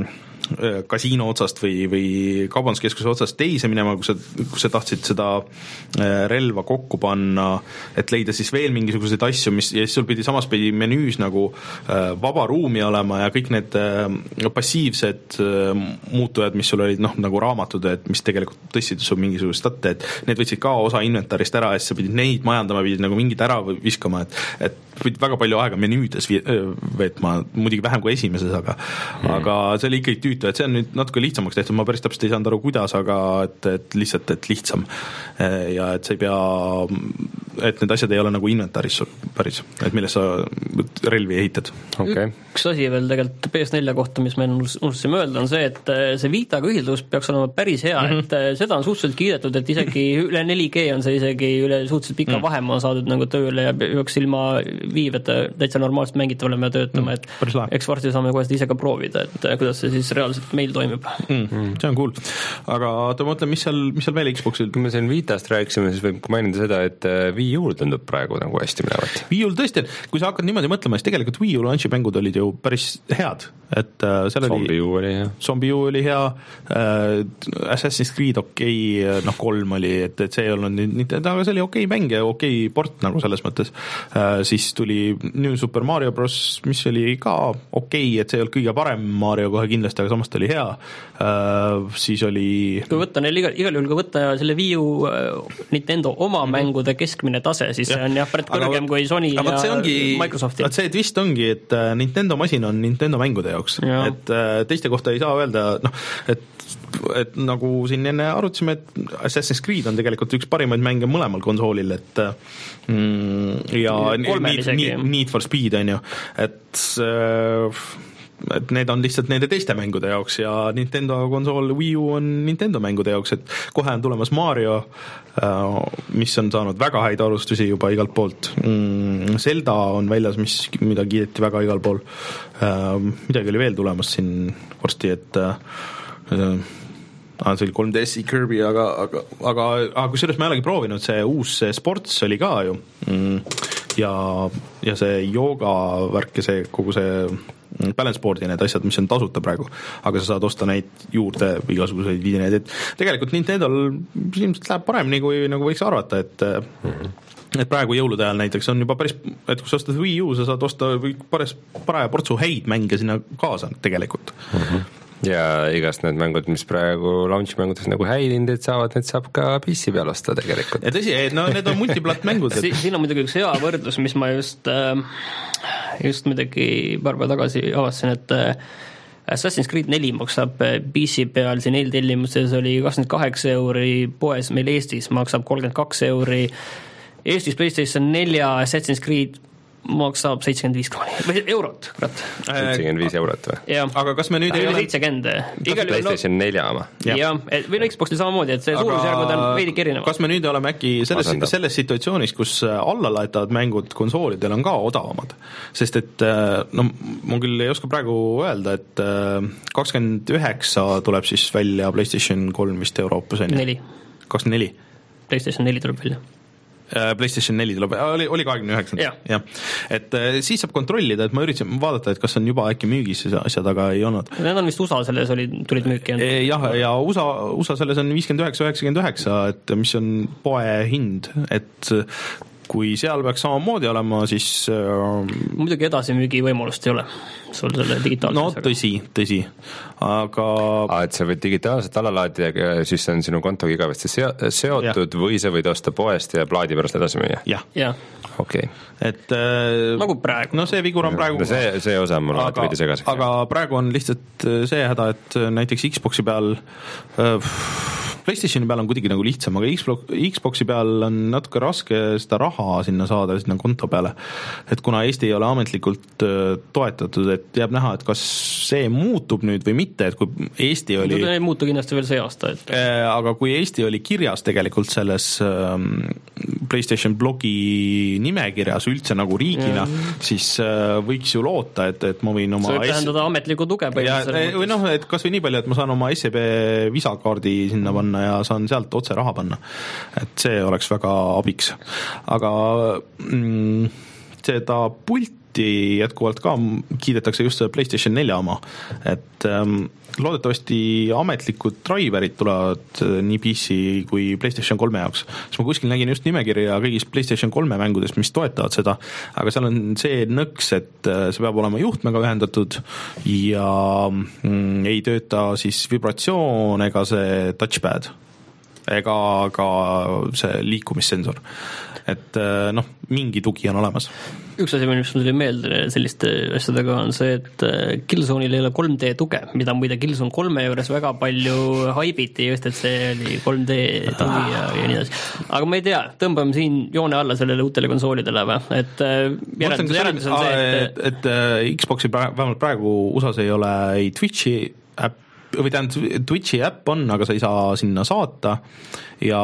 kasiino otsast või, või kaubanduskeskuse otsast teise minema, kui sa, kui sa tahtsid seda relva kokku panna, et leida siis veel mingisuguseid asju, mis, ja siis sul pidi samas pidi menüüs nagu vaba ruumi olema ja kõik need passiivsed muutujad, mis sul olid noh, nagu raamatud, et mis tegelikult tõstsid sul mingisugust statte, et need võtsid ka osa inventarist ära ja siis sa pidid neid majandama, pidid nagu mingid ära viskama, et, et pidid väga palju aega menüüdes veetma, muidugi vähem kui esimeses, aga mm. aga see oli ikkagi tüütu, et see on nüüd natuke lihtsamaks tehtud, ma päris täpselt ei saanud aru, kuidas, aga et, et lihtsalt, et lihtsam ja et sa ei pea, et need asjad ei ole nagu inventaris päris, et milles sa relvi ehitad. Okay. Üks asi veel tegelikult P S neli kohta, mis me unustasime öelda, on see, et see Vitaga ühildus peaks olema päris hea, mm-hmm. et seda on suhteliselt kiidetud, et isegi üle neli G on see isegi üle suhteliselt pika mm. vahemaa saadud nagu tööle ja peaks ilma viiveta täitsa normaalselt mängitav olema ja töötama, et mm, eks varsti saame kohe seda ise ka proovida, et kuidas see siis reaalselt meil toimib. Mm, see on cool. Aga oota, ma mõtlen, mis seal, mis seal veel Xboxil? Kui me siin Vitast rääkisime, siis võib mainida seda, et Wii U tundub praegu nagu hästi minevat. Wii U tõesti, kui sa hakkad niimoodi mõtlema, siis tegelikult Wii U launchi mängud olid ju päris head, et seal oli Zombie U oli hea, Zombie U oli hea, uh, Assassin's Creed okei, okay, noh kolm oli, et, et see ei olnud nüüd, aga see oli okei okay mäng ja okei okay port nagu selles mõttes, uh, siis tuli New Super Mario Bros, mis oli ka okei okay,, et see ei olnud kõige parem Mario kohe kindlasti, aga samas ta oli hea, uh, siis oli kui võtta neil igal, igal juhul, kui võtta selle Wii U uh, Nintendo oma mm-hmm. mängude keskmine tase, siis ja. See on jah pärit kõrgem kui Sony ja ongi, Microsofti. See twist ongi, et Nintendo masin on Nintendo mängude jaoks, ja. Et uh, teiste kohta ei saa öelda, noh, et et nagu siin enne arutasime, et Assassin's Creed on tegelikult üks parimaid mänge mõlemal konsoolil, et mm, ja need, Need for Speed on ju, et et need on lihtsalt nende teiste mängude jaoks ja Nintendo konsool Wii U on Nintendo mängude jaoks, et kohe on tulemas Mario, mis on saanud väga häid arvustusi juba igalt poolt. Zelda on väljas, mis, mida kiideti väga igal pool. Midagi oli veel tulemas siin varsti, et Ah, see oli kolm D S-i Kirby, aga, aga, aga, aga kui sellest ma ei olegi proovinud, see uus see Sports oli ka ju ja, ja see jooga värk ja see kogu see balance board ja need asjad, mis on tasuta praegu, aga sa saad osta neid juurde igasuguseid videoneid, et tegelikult Nintendol ilmselt läheb paremini, kui nagu võiks arvata, et mm-hmm. et praegu jõulude ajal näiteks on juba päris, et kui sa ostad Wii U, sa saad osta pares, paraja portsu häid mänge sinna kaasa tegelikult mm-hmm. ja igast need mängud, mis praegu launch mängudes nagu häirinud saavad, need saab ka P C peal osta tegelikult. Ja tõsi, no need on multiplat mängud. Et... siin on muidugi üks hea võrdlus, mis ma just, just midagi paar päeva tagasi avastasin, et Assassin's Creed neli maksab P C peal, siin eeltellimuses oli kakskümmend kaheksa euri, poes meil Eestis maksab kolmkümmend kaks euri, Eestis PlayStation nelja Assassin's Creed maksab seitsekümmend viis või eurot, kurat. seitsekümmend viis eurot või? Ja. Aga kas me nüüd ei ole... seitsekümmend. PlayStation nelja oma? Jah, või no Xboxil samamoodi, et see suurusjärgud on veidik erinevad. Kas me nüüd oleme äkki selles, selles situatsioonis, kus allalaetavad mängud konsoolidel on ka odavamad? Sest et, no ma küll ei oska praegu öelda, et kakskümmend üheksa tuleb siis välja PlayStation kolm vist Euroopas. neli. kakskümmend neli. PlayStation neli tuleb välja. PlayStation neli tuleb, oli, oli kahekümne üheksa. Ja. Ja. Et siis saab kontrollida, et ma üritasin vaadata, et kas on juba äkki müügis asjad, aga ei olnud. Need on vist U S A selles oli, tulid müüki. Jah, ja U S A, U S A selles on viiskümmend üheksa üheksakümmend üheksa, et mis on poe hind, et kui seal peaks samamoodi olema, siis muidugi edasimüügi võimalust ei ole sul selle digitaalses. No tõsi, tõsi, aga ah, et sa võid digitaalselt alla laadida ja siis on sinu kontoga igavesti seotud ja. Või sa võid osta poest ja plaadi pärast edasi müüa? Jah ja. Okay. Et, nagu praegu. No see vigur on praegu no see, see osa on mul alati veidi segaseks. Aga praegu on lihtsalt see häda, et näiteks Xboxi peal PlayStationi peal on kuidagi nagu lihtsam, aga Xbox, Xboxi peal on natuke raske seda raha sinna saada, sinna konto peale. Et kuna Eesti ei ole ametlikult toetatud, et jääb näha, et kas see muutub nüüd või mitte, et kui Eesti oli... No, ei muutu kindlasti veel see aasta. Et... Aga kui Eesti oli kirjas tegelikult selles PlayStation blogi nimekirjas üldse nagu riigina, ja. Siis võiks ju loota, et, et ma võin oma... See võib tähendada S... ametlikku tuge põhimõtteliselt. Või noh, et kas või nii palju, et ma saan oma S E B visakaardi sinna panna ja saan sealt otse raha panna. Et see oleks väga abiks. Aga mm, seda pulti jätkuvalt ka kiidetakse just PlayStation neljä oma. Et ähm, loodetavasti ametlikud driverid tulevad nii P C kui PlayStation kolme jaoks. Siis ma kuskil nägin just nimekirja kõigist PlayStation kolme mängudest, mis toetavad seda, aga seal on see nõks, et see peab olema juhtmega ühendatud ja mm, ei tööta siis vibratsioon ega see touchpad ega ka see liikumissensor. Et noh, mingi tugi on olemas. Üks asi, mis tuli meelde selliste asjadega on see, et Killzone'il ei ole kolm D tuge, mida muide Killzone kolme juures väga palju haibiti, just et see oli kolm D tugi ja, ja nii edasi. Aga ma ei tea, tõmbame siin joone alla sellele uutele konsoolidele või? Et järeldus, järeldus on see, et... Et, et Xboxi vähemalt praegu U S A-s ei ole ei Twitchi äpp, või tähendab, Twitchi äpp on, aga sa ei saa sinna saata ja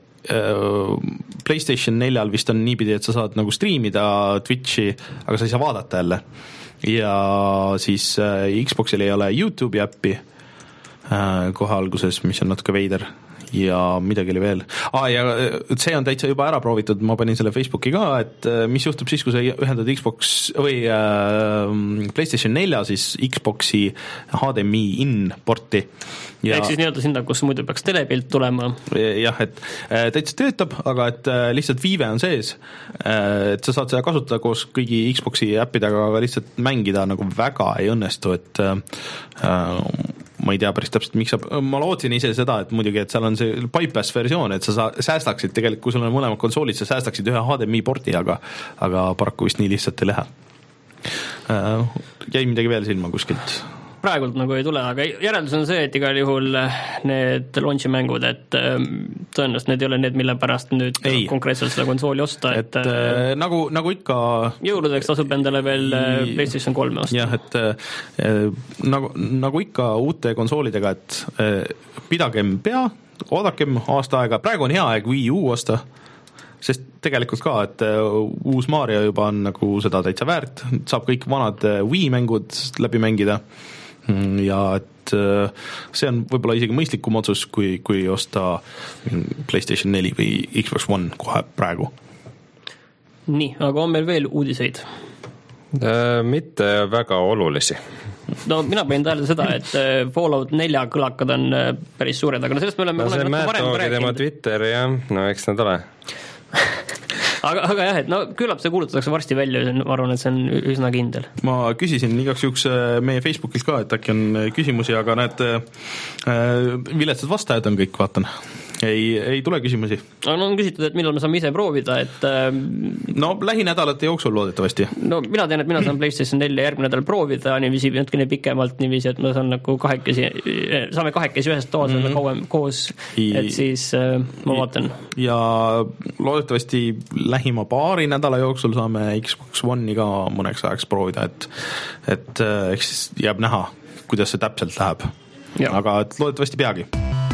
PlayStation neljal vist on niipidi, et sa saad nagu striimida Twitchi, aga sa ei saa vaadata jälle. Ja siis Xboxil ei ole YouTube'i äppi kohe alguses, mis on natuke veider. Ja midagi oli veel. Ah, ja see on täitsa juba ära proovitud, ma panin selle Facebooki ka, et mis juhtub siis, kui sa ühendad Xbox või äh, PlayStation neljä siis Xboxi H D M I in porti. Ja ehk siis nii-öelda sinna, kus muidu peaks telepilt tulema. Jah, et täitsa töötab, aga et lihtsalt viive on sees, et sa saad seda kasutada koos kõigi Xboxi äppidega, aga lihtsalt mängida nagu väga ei õnnestu, et äh, ma ei tea päris täpselt, miks sa, ma lootsin ise seda, et muidugi, et seal on see bypass versioon, et sa säästaksid tegelikult, kui sul on mõlemad konsoolid, sa säästaksid ühe H D M I porti, aga, aga paraku vist nii lihtsalt ei lähe. Jäi midagi veel silma kuskilt? Praegult nagu ei tule, aga järeldus on see, et igal juhul need launchi mängud, et tõenäoliselt need ei ole need, mille pärast nüüd ei. Konkreetselt seda konsooli osta, et, et äh, nagu, nagu ikka jõuludeks tasub endale veel ei, PlayStation kolme osta. Jah, et äh, nagu, nagu ikka uute konsoolidega, et äh, pidagem pea, oodakem aasta aega, praegu on hea aeg Wii U osta, sest tegelikult ka, et uus Mario juba on nagu seda täitsa väärt, saab kõik vanad Wii mängud läbi mängida ja et see on võib-olla isegi mõistlikum otsus, kui, kui osta PlayStation neli või Xbox One kohe praegu. Nii, aga on meil veel uudiseid? Äh, mitte väga olulisi. No mina panin tähele seda, et Fallout nelja kõlakad on päris suured, aga no sellest me oleme no see Määrtoogi tema Twitter, jah, no eks nad ole. aga, aga jah, et no küllap see kuulutatakse varsti välja, ma arvan, et see on üsna kindel. Ma küsisin igaks juhuks meie Facebookis ka, et äkki on küsimusi, aga need viletsad vastajad on kõik, vaatan. Ei, ei tule küsimusi. No on küsitud, et millal me saame ise proovida, et no lähinädalate jooksul loodetavasti. No mina tean, et mina saan PlayStation nelja järgmine nädal proovida niiviisi natukene pikemalt niiviisi, et ma saan nagu kahekesi, saame kahekesi ühest toas mm-hmm. kauem koos, et siis äh, ma vaatan. Ja loodetavasti lähima paari nädala jooksul saame Xbox One'i ka mõneks ajaks proovida, et, et eks siis jääb näha, kuidas see täpselt läheb. Ja. Aga et loodetavasti peagi.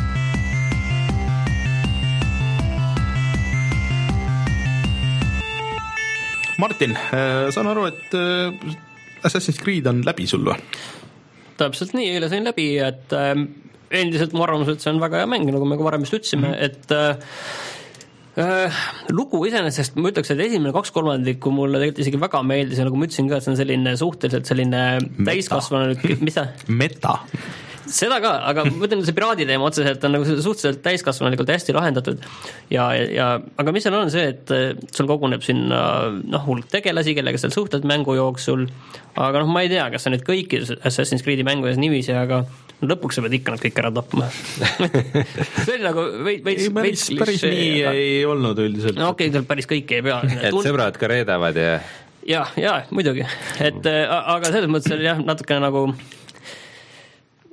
Martin, saan aru, et Assassin's Creed on läbi sul või? Täpselt nii, eile sain läbi, et endiselt mu arvamus, et see on väga hea mäng, nagu me ka varem just ütlesime, mm-hmm. et äh, lugu iseenesest, ma ütleks, et esimene kaks kolmandikku mulle tegelikult isegi väga meeldis ja nagu ma ütlesin ka, et see on selline suhteliselt selline täiskasvanud, mis see? Meta. Seda ka, aga ma mõtlen, see piraaditeema otseselt on nagu suhteliselt täiskasvanelikult hästi lahendatud ja, ja, aga mis seal on see, et sul koguneb sinna noh, hulk tegelasi, kellega seal suhtled mängu jooksul, aga noh, ma ei tea, kas sa nüüd kõiki Assassin's Creed'i mängudes niiviisi, aga lõpuks sa pead ikka nad kõik ära tapma. see oli nagu veits, veits, veits päris nii aga... ei olnud üldiselt. No okei, okay, päris kõik ei pea. et Tun... sõbrad ka reedavad ja jah, jah, muidugi, et aga selles mõttes oli jah, natukene nagu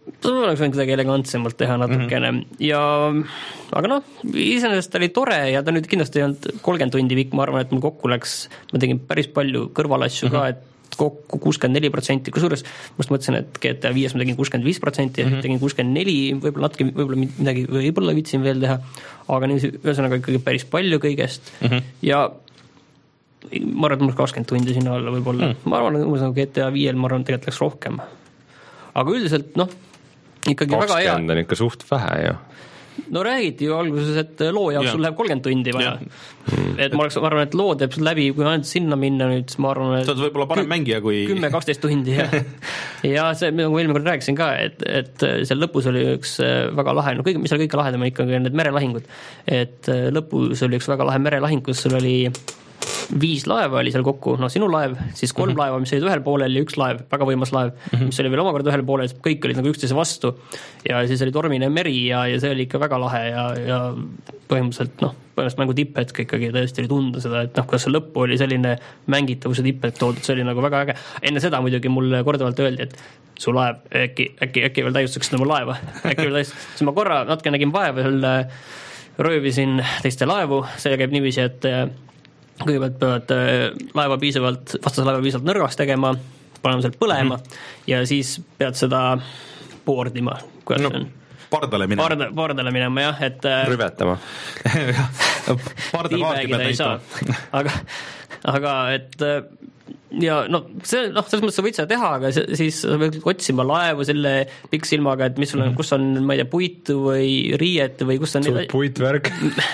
oleks võinud kuidagi elegantsemalt teha natukene mm-hmm. ja aga noh, iseenesest oli tore ja ta nüüd kindlasti ei olnud kolmkümmend tundi pikk, ma arvan, et mul kokku läks, ma tegin päris palju kõrvalasju mm-hmm. ka, et kokku kuuskümmend neli protsenti, kusjuures ma just mõtlesin, et G T A viies ma tegin kuuskümmend viis protsenti ja mm-hmm. tegin kuuskümmend neli, võib-olla natuke, võib-olla midagi, võib-olla viitsin veel teha, aga niiviisi ühesõnaga ikkagi päris palju kõigest mm-hmm. ja ma arvan, et mul kakskümmend tundi sinna alla võib-olla mm. ma arvan, et G T A viiel ma arvan, tegelikult läks rohkem aga üldiselt, noh, ikkagi väga hea kakskümmend on ikka suht vähe ju no räägiti ju alguses, et loo jaoks sul läheb kolmkümmend tundi vaja mm. et ma oleks, ma arvan, et loo teeb läbi, kui ainult sinna minna nüüd, siis ma arvan, et sa oled võib-olla parem mängija kui kümme kaksteist tundi ja, ja see, nagu eelmine kord rääkisin ka, et, et seal lõpus oli üks väga lahe, no kõige, mis oli kõige lahedam ikkagi need merelahingud, et lõpus oli üks väga lahe merelahing, kus sul oli viis laeva oli seal kokku, no sinu laev, siis kolm mm-hmm. laeva, mis olid ühel poolel ja üks laev, väga võimas laev, mm-hmm. mis oli veel omakorda ühel poolel, kõik olid nagu üksteise vastu ja siis oli tormine meri ja, ja see oli ikka väga lahe ja, ja põhimõtteliselt, noh, põhimõtteliselt mängu tipphetk ikkagi tõesti oli tunda seda, et noh, kas see lõppu oli selline mängitavuse tipphetk toodud, see oli nagu väga äge. Enne seda muidugi mulle korduvalt öeldi, et su laev, äkki, äkki, äkki veel täiustaks seda mu laeva, äkki veel täiustaks, siis ma korra natuke nägin vaeva, röövisin teiste laevu, see käib niiviisi, et kõigepealt peavad laeva piisavalt, vastase laeva piisavalt nõrgaks tegema, panema seal põlema mm-hmm. ja siis pead seda boardima. Kuidas no, see on? Pardale minema. Parda, pardale minema, jah, et rüvetama. Parda kaarti pead näitama. Aga, aga et ja no, see, noh, selles mõttes sa võid seda teha, aga siis sa võid otsima laevu selle pikksilmaga, et mis sul on, mm-hmm. kus on, ma ei tea, puitu või riiet või kus on sul puitvärk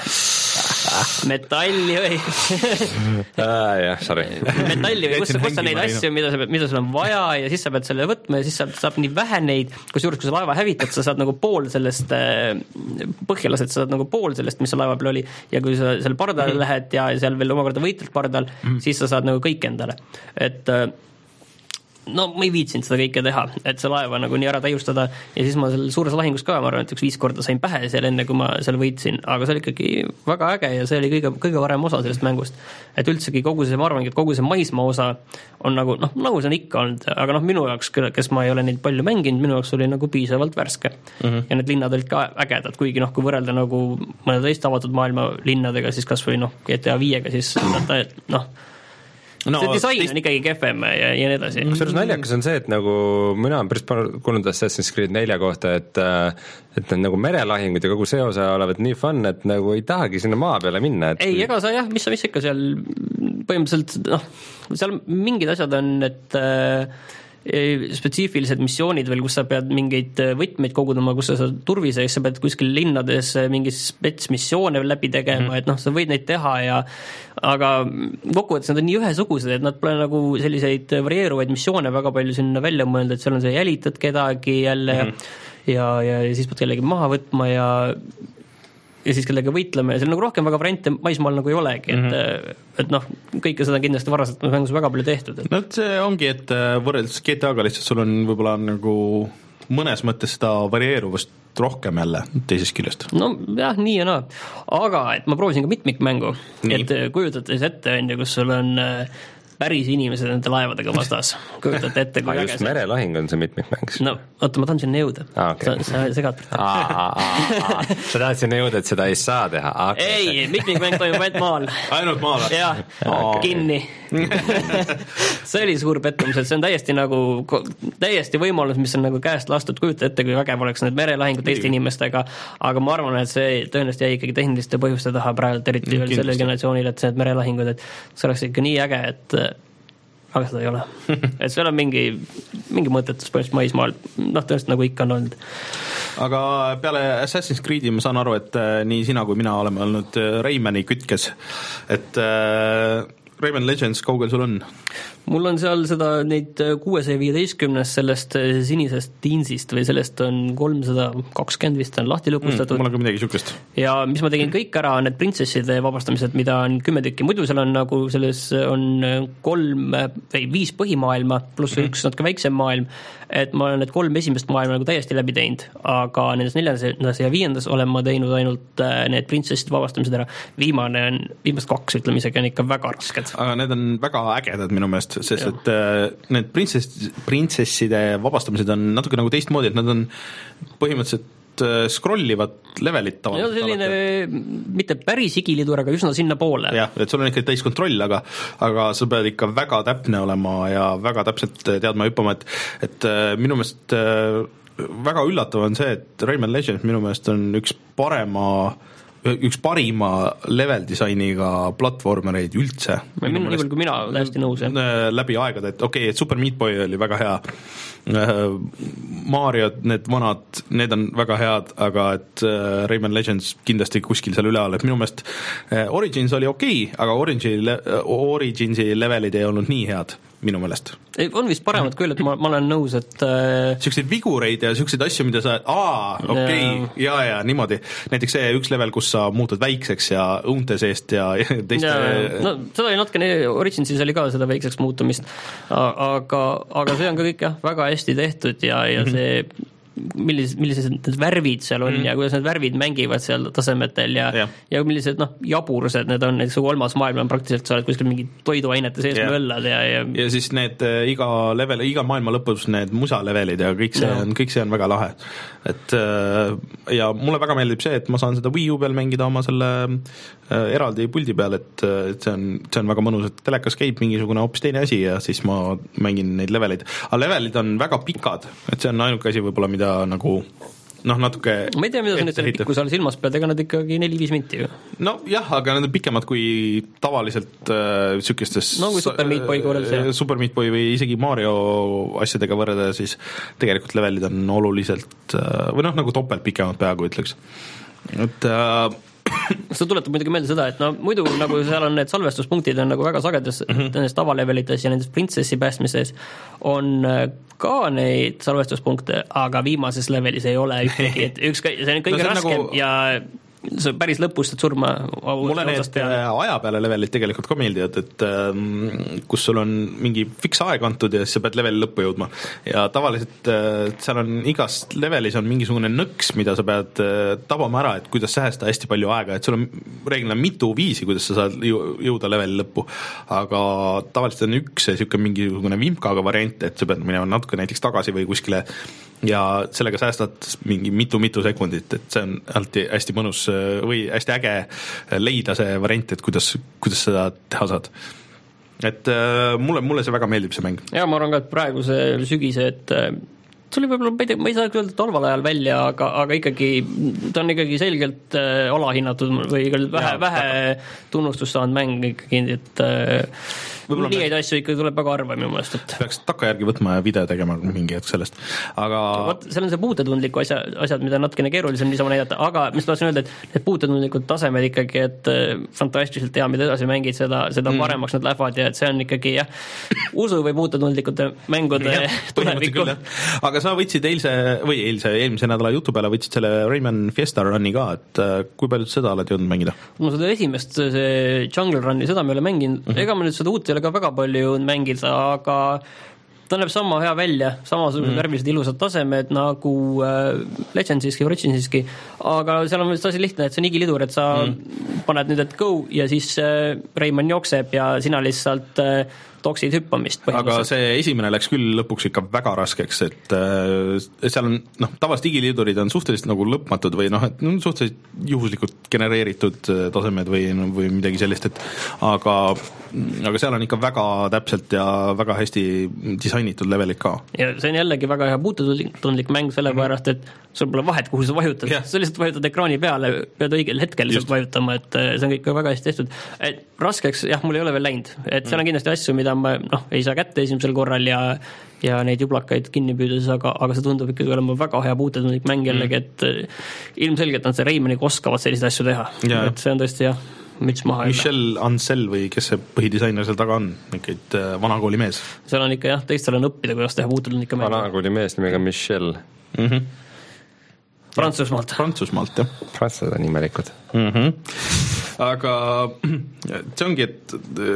metalli või ah, jah, sorry metalli või kus, kus on neid asju, mida, sa, mida sul on vaja ja siis sa pead selle võtma ja siis saab, saab nii vähe neid, kus juures, kui sa laeva hävitad, sa saad nagu pool sellest põhja lased, sa saad nagu pool sellest, mis sa laeva peal oli ja kui sa seal pardal mm-hmm. lähed ja seal veel omakorda võitled pardal mm-hmm. siis sa saad nagu kõik endale, et no ma ei viitsinud seda kõike teha, et see laeva nagu nii ära täiustada ja siis ma seal suures lahingus ka, ma arvan, et üks viis korda sain pähe seal enne, kui ma seal võitsin, aga see oli ikkagi väga äge ja see oli kõige, kõige varem osa sellest mängust. Et üldsegi kogu see, ma arvangi, et kogu see maismaa osa on nagu, noh, nagu see on ikka olnud, aga noh, minu jaoks, kes ma ei ole neid palju mänginud, minu jaoks oli nagu piisavalt värske. Mm-hmm. Ja need linnad olid ka ägedad, kuigi noh, kui võrrelda nagu mõned teist avatud maailma linnadega, siis kas või noh, G T A viiega, siis noh, no, see disain teist... on ikkagi kehvem ja, ja nii edasi. Kusjuures naljakas on see, et nagu mina olen päris palju kuulnud Assassin's Creed nelja kohta, et et need nagu merelahingud ja kogu see osa olevat nii fun, et nagu ei tahagi sinna maa peale minna. Et... ei, ega sa jah, mis sa mis ikka seal põhimõtteliselt, noh, seal mingid asjad on, et spetsiifilised missioonid veel, kus sa pead mingeid võtmeid kogudama, kus sa saad turvise, sa pead kuskil linnades mingi spetsmissioone läbi tegema, mm-hmm. et noh, sa võid neid teha ja aga kokkuvõttes nad on nii ühesugused, et nad pole nagu selliseid varieeruvaid missioone väga palju sinna välja mõelda, et seal on see jälitad kedagi jälle mm-hmm. ja, ja, ja siis pead kellegi maha võtma ja ja siis kellega võitleme ja seal nagu rohkem väga variante maismaal nagu ei olegi, et mm-hmm. et noh, kõike seda on kindlasti varaselt mängus väga palju tehtud. Et... no see ongi, et võrreldes G T A-ga lihtsalt sul on võib-olla nagu mõnes mõttes seda varieeruvust rohkem jälle teisest küljest. No jah, nii ja naa. Aga et ma proovisin ka mitmikmängu, et kujutate siis ette, kus sul on päris inimesed nende laevadega vastas. Kujutate ette, kui just merelahing on see mitmikmäng. No, oota, ma tahan sinna jõuda. Ah, okay. Sa, sa segad. Sa tahad sinna jõuda, et seda ei saa teha? Ah, okay. Ei, mitmikmäng toimub ainult maal. Ainult maal? Jah, okay. Kinni. See oli suur pettumus, et see on täiesti nagu, täiesti võimalus, mis on nagu käest lastud, kujuta ette, kui vägev oleks need merelahingud teiste inimestega, aga ma arvan, et see tõenäoliselt jäi ikkagi tehniliste põhjuste taha praegu, eriti veel sellel generatsioonil, et see merelahingud, et see oleks ikka nii äge, et aga seda ei ole. Et seal on mingi, mingi mõtetus põhimõtteliselt maismaal, noh, tõenäoliselt nagu ikka on olnud. Aga peale Assassin's Creed'i ma saan aru, et nii sina kui mina oleme olnud Raymani kütkes, et Rayman Legends, kaugel sul on? Mul on seal seda neid kuuesaja viieteistkümnest sellest sinisest tiinsist või sellest on kolmsada kakskümmend vist on lahti lukustatud. Mm, mul on ka midagi sükest. Ja mis ma tegin kõik ära, on need printsesside vabastamised, mida on kümme tükki. Muidu seal on nagu selles on kolm või viis põhimaailma, pluss mm-hmm. üks natuke väiksem maailm, et ma olen need kolm esimest maailma nagu täiesti läbi teinud, aga nendes neljandas ja viiendas olen ma teinud ainult need printsesside vabastamised ära. Viimane on, viimast kaks ütlemisega on ikka väga rasked. aga need on väga ägedad minu meelest, sest ja. et äh, need printsess, printsesside vabastamised on natuke nagu teistmoodi, et nad on põhimõtteliselt scrollivad levelit tavaliselt. Ja selline alati. Mitte päris igilidur, aga üsna sinna poole. jah, et sul on ikka täiskontroll, aga, aga sa pead ikka väga täpne olema ja väga täpselt teadma hüppama, et, et minu meelest väga üllatav on see, et Rayman Legends minu meelest on üks parema üks parima level disainiga platvormereid üldse. Minu nii kui mina täiesti nõus, jah. Läbi aegade, et okei okay,, et Super Meat Boy oli väga hea, Mario, need vanad, need on väga head, aga et Rayman Legends kindlasti kuskil seal üleval, et minu meelest Origins oli okei okay,, aga Origini, Originsi levelid ei olnud nii head minu meelest. On vist paremad küll, et ma, ma olen nõus, et Siukseid vigureid ja siukseid asju, mida sa aa, okei okay,, ja, ja niimoodi. Näiteks see üks level, kus sa muutud väikseks ja õunte seest ja teiste ja, no seda oli natukene, Originsis oli ka seda väikseks muutumist, aga, aga see on ka kõik jah, väga hästi tehtud ja, ja see millised, millised need värvid seal on mm. ja kuidas need värvid mängivad seal tasemetel ja, ja. ja millised noh, jaburused need on, näiteks kolmas maailm on praktiliselt, sa oled kuskil mingi toiduainete sees möllad ja, ja ja siis need äh, iga level, iga maailma lõpus need musalevelid ja kõik see ja. on, kõik see on väga lahe. Et äh, ja mulle väga meeldib see, et ma saan seda Wii U peal mängida oma selle äh, eraldi puldi peal, et, et see on, see on väga mõnus, et telekas käib mingisugune hoopis teine asi ja siis ma mängin neid leveleid. Aga levelid on väga pikad, et see on ainuke asi võib-olla, mida nagu noh, natuke ma ei tea, mida sa nüüd selle pikku seal silmas pead, ega nad ikkagi neli-viis minti ju. No jah, aga nad on pikemad kui tavaliselt äh, sükestes no kui Super Meat Boy võrreldes Super Meat Boy või isegi Mario asjadega võrrelda, siis tegelikult levelid on oluliselt äh, või noh, nagu topelt pikemad peaaegu ütleks. Et äh, see tuletab muidugi meelde seda, et no muidu nagu seal on need salvestuspunktid on nagu väga sagedas mm -hmm. nendes tavalevelites ja nendes printsessi päästmises on ka neid salvestuspunkte, aga viimases levelis ei ole ühtegi, et üks, see on kõige no, raskem nagu... ja see päris lõpus saad surma. Mulle need aja peale levelid tegelikult ka meeldivad, et ähm, kus sul on mingi fiks aeg antud ja siis sa pead leveli lõppu jõudma ja tavaliselt äh, seal on igas levelis on mingisugune nõks, mida sa pead äh, tabama ära, et kuidas säästa hästi palju aega, et sul on reeglina mitu viisi, kuidas sa saad jõuda leveli lõppu, aga tavaliselt on üks see siuke mingisugune vimkaga variant, et sa pead minema natuke näiteks tagasi või kuskile ja sellega säästad mingi mitu-mitu sekundit, et see on alati hästi mõnus või hästi äge leida see variant, et kuidas, kuidas seda teha saad. Et äh, mulle, mulle see väga meeldib, see mäng. Ja ma arvan ka, et praegu see sügise, et see oli võib-olla, ma ei tea, ma ei saa öelda talval ajal välja, aga, aga ikkagi ta on ikkagi selgelt äh, alahinnatud või vähe, vähe tunnustust saanud mäng ikkagi, et äh, nii häid asju ikka tuleb väga harva minu meelest, et peaks takkajärgi võtma ja video tegema mingi hetk sellest, aga Vaat, seal on see puutetundliku asja, asjad, mida natukene keerulisem niisama näidata, aga mis tahtsin öelda, et need puutetundlikud tasemed ikkagi, et fantastiliselt tea, mida edasi mängid, seda, seda mm. paremaks nad lähevad ja et see on ikkagi jah, usu või puutetundlikute mängude tulevikku. Aga sa võtsid eilse, või eilse, eelmise nädala jutu peale võtsid selle Rayman Fiesta Run'i ka, et kui palju seda oled jõudnud mängida? No seda esimest, see Jungle Run'i, seda me ei ole mänginud, mm -hmm. ega me nüüd seda uut ei ole ka väga palju mängida, aga ta näeb sama hea välja, samasugused mm. värvilised ilusad tasemed nagu äh, Legendsiski, Originsiski, aga seal on asi lihtne, et see on igilidur, et sa mm. paned nüüd, et go ja siis äh, Rayman jookseb ja sina lihtsalt äh, toksid hüppamist. Aga see esimene läks küll lõpuks ikka väga raskeks, et äh, seal on, noh, tavaliselt igilidurid on suhteliselt nagu lõpmatud või noh, et no, suhteliselt juhuslikult genereeritud tasemed või, või midagi sellist, et aga, aga seal on ikka väga täpselt ja väga hästi disainitud levelid ka. Ja see on jällegi väga hea puututundlik mäng sellepärast, et sul pole vahet, kuhu sa vajutad, yeah. sa lihtsalt vajutad ekraani peale, pead õigel hetkel lihtsalt vajutama, et see on kõik väga hästi tehtud. Et raskeks, jah, mul ei ole veel läinud, et seal on kindlasti asju, mida ma noh, ei saa kätte esimesel korral ja, ja neid jublakaid kinni püüdes, aga, aga see tundub ikkagi olema väga hea puutetundlik mäng jällegi, et ilmselgelt on see Raymaniga oskavad selliseid asju teha, yeah. et see on tõesti jah, müts maha. Michel Ancel või kes see põhidisainer seal taga on, ikka vanakooli mees. Seal on ikka jah, teistel on õppida, kuidas teha puutetundlikke mäng. Vanakooli mees nimega Michel. Mhm. Prantsusmaalt. Prantsusmaalt, jah. Prantslased on nimelikud. Mm-hmm. Aga see ongi, et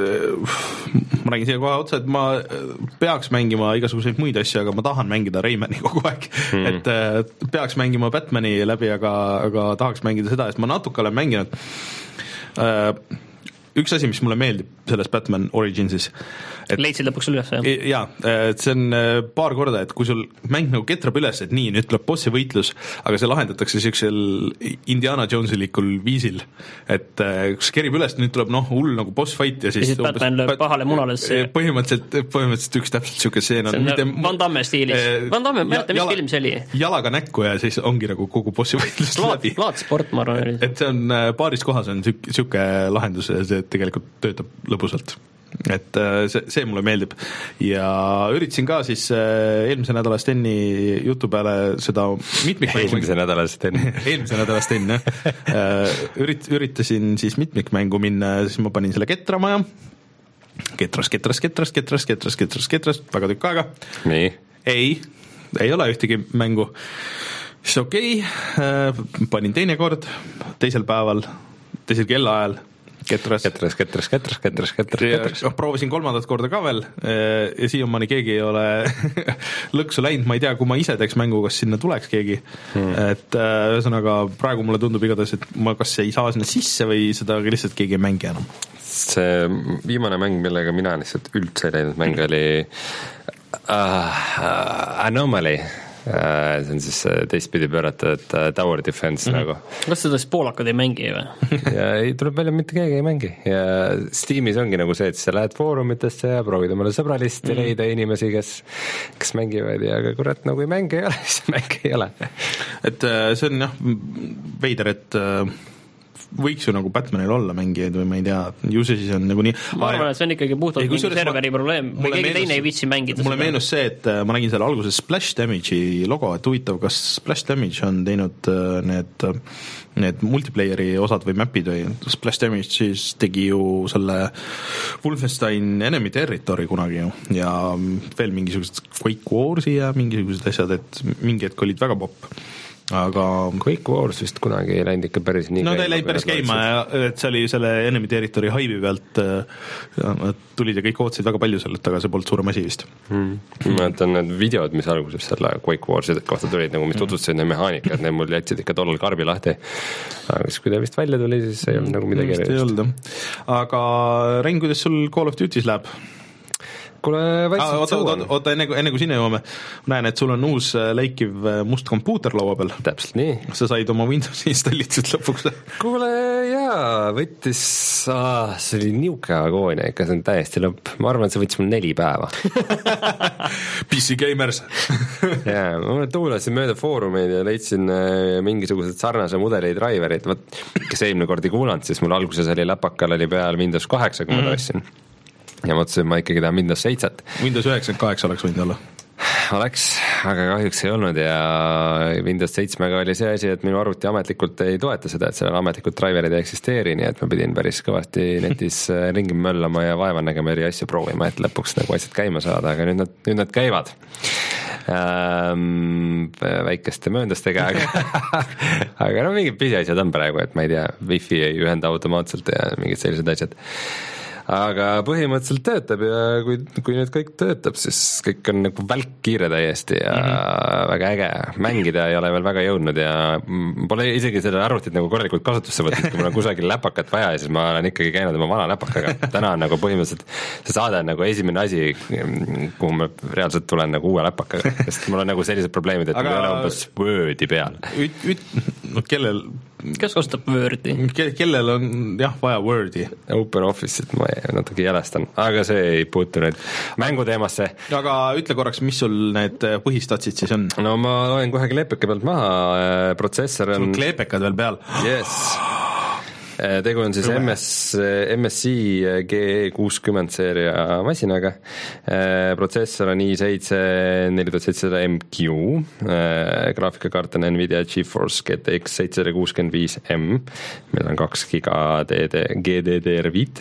ma räägin siia kohe otsa, et ma peaks mängima igasuguseid muid asju, aga ma tahan mängida Raymani kogu aeg. Mm. Et peaks mängima Batmani läbi, aga, aga tahaks mängida seda, sest ma natuke olen mänginud äh, üks asi, mis mulle meeldib selles Batman Originsis, et leidsid lõpuks üles, jah? Jaa, et see on paar korda, et kui sul mäng nagu ketrab üles, et nii, nüüd tuleb bossi võitlus, aga see lahendatakse sellisel Indiana Jonesilikul viisil, et kus kerib üles, nüüd tuleb noh, hull nagu boss fight ja siis, ja siis Batman lööb pahale munale. Põhimõtteliselt, põhimõtteliselt üks täpselt siuke seen on. See on Van Damme stiilis. Van Damme, ma mäletan, mis film see oli? Jalaga näkku ja siis ongi nagu kogu bossi võitlus läbi. Laadsport, ma arvan. Et see on paaris kohas on siuke lahendus ja see tegelikult töötab lõbusalt. Et see, see mulle meeldib ja üritasin ka siis eelmise nädala Steni jutu peale seda mitmikmängu eelmise nädala Steni eelmise nädala Sten, jah Ürit, üritasin siis mitmikmängu minna, siis ma panin selle ketrama ja ketras, ketras, ketras, ketras, ketras, ketras, ketras, väga tükk aega. Nii? Ei, ei ole ühtegi mängu. Siis okei okay,, panin teine kord, teisel päeval, teisel kellaajal ketras, ketras, ketras, ketras, ketras, ketras, ketras. Ja, proovisin kolmandat korda ka veel ja siiamaani keegi ei ole lõksu läinud, ma ei tea, kui ma ise teeks mängu, kas sinna tuleks keegi hmm. et ühesõnaga praegu mulle tundub igatahes, et ma kas ei saa sinna sisse või seda lihtsalt keegi ei mängi enam. See viimane mäng, millega mina lihtsalt üldse ei läinud mäng oli uh, uh, Anomaly. See on siis teistpidi pööratud Tower Defense mm-hmm. nagu. Kas seda siis poolakad ei mängi või? Ja ei tuleb välja, mitte keegi ei mängi ja Steamis ongi nagu see, et sa lähed foorumitesse ja proovid omale sõbralisti mm-hmm. leida inimesi, kes, kes mängivad ja kurat nagu ei mängi ei ole, siis mängi ei ole. Et see on jah veider, et võiks ju nagu Batmanil olla mängijaid või ma ei tea, ju see siis on nagu nii ma arvan, et see on ikkagi puhtalt mingi serveri probleem või keegi meenus, teine ei viitsi mängida mulle seda. Meenus see, et ma nägin seal alguses Splash Damage'i logo, et huvitav, kas Splash Damage on teinud need, need multiplayeri osad või mapid või Splash Damage siis tegi ju selle Wolfenstein Enemy Territory kunagi ju ja veel mingisugused Quake Warsi ja mingisugused asjad, et mingi hetk olid väga popp aga Quake Wars vist kunagi ei läinud ikka päris nii no ta ei läinud päris käima ja et see oli selle Enemy Territory haibi pealt tulid ja kõik ootsid väga palju sellelt, aga see polnud suurem asi vist hmm. ma mõtlen need videod, mis alguses selle Quake Warsi kohta tulid, nagu mis tutvustasid need mehaanikad, need mul jätsid ikka tollal karbi lahti aga siis kui ta vist välja tuli, siis ei olnud nagu midagi erist aga Rein, kuidas sul Call of Duty's läheb? Kuule, ah, oota, oota, oota, enne, enne kui sinna jõuame, näen, et sul on uus leikiv must kompuuter laua peal. Täpselt nii. Sa said oma Windowsi installitud lõpuks. Kuule, jaa, võttis, ah, see oli niuke agoonia, ikka see on täiesti lõpp. Ma arvan, et see võttis mul neli päeva. P C Gamers. jaa, ma tuulasin mööda foorumeid ja leidsin mingisugused sarnase mudeli driverid. Võt, kes eelmine kord ei kuulanud, siis mul alguses oli läpakal oli peal Windows kaheksa, kui mm-hmm. ma tõssin. Ja mõtlesin, ma ikkagi tahan Windows seitset. Windows üheksakümmend kaheksa oleks võinud olla. Oleks, aga kahjuks ei olnud ja Windows seitsmega oli see asi, et minu arvuti ametlikult ei toeta seda, et sellel ametlikult driverid ei eksisteeri, nii et ma pidin päris kõvasti netis ringi möllama ja vaeva nägema eri asju proovima, et lõpuks nagu asjad käima saada, aga nüüd nad, nüüd nad käivad. Ähm, väikeste mööndastega, aga, aga no mingid pisiasjad on praegu, et ma ei tea, wifi ei ühenda automaatselt ja mingid sellised asjad. Aga põhimõtteliselt töötab ja kui, kui nüüd kõik töötab, siis kõik on nagu välkkiire täiesti ja mm-hmm. väga äge. Mängida ei ole veel väga jõudnud ja pole isegi selle arvutit nagu korralikult kasutusse võtnud, kui mul on kusagil läpakat vaja, siis ma olen ikkagi käinud oma vana läpakaga. Täna on nagu põhimõtteliselt see saade on nagu esimene asi, kuhu ma reaalselt tulen nagu uue läpakaga, sest mul on nagu sellised probleemid, et aga... mul ei ole umbes Wordi peal. Üt, üt, no kellel... Kes kasutab Wordi? Ke, kellel on jah vaja Wordi? Open Office'it ma natuke jälestan, aga see ei puutu nüüd mänguteemasse. Aga ütle korraks, mis sul need põhistatsid siis on? No ma loen kohe kleepeka pealt maha, protsessor on... Sul kleepekad veel peal? Yes. Tegu on siis M S, M S I G E kuuskümmend seeria masinaga. Protsessor on i seitse neli tuhat seitsesada M Q, graafikakaart on Nvidia GeForce G T X seitsesada kuuskümmend viis M, meil on kaks giga G D D R viis.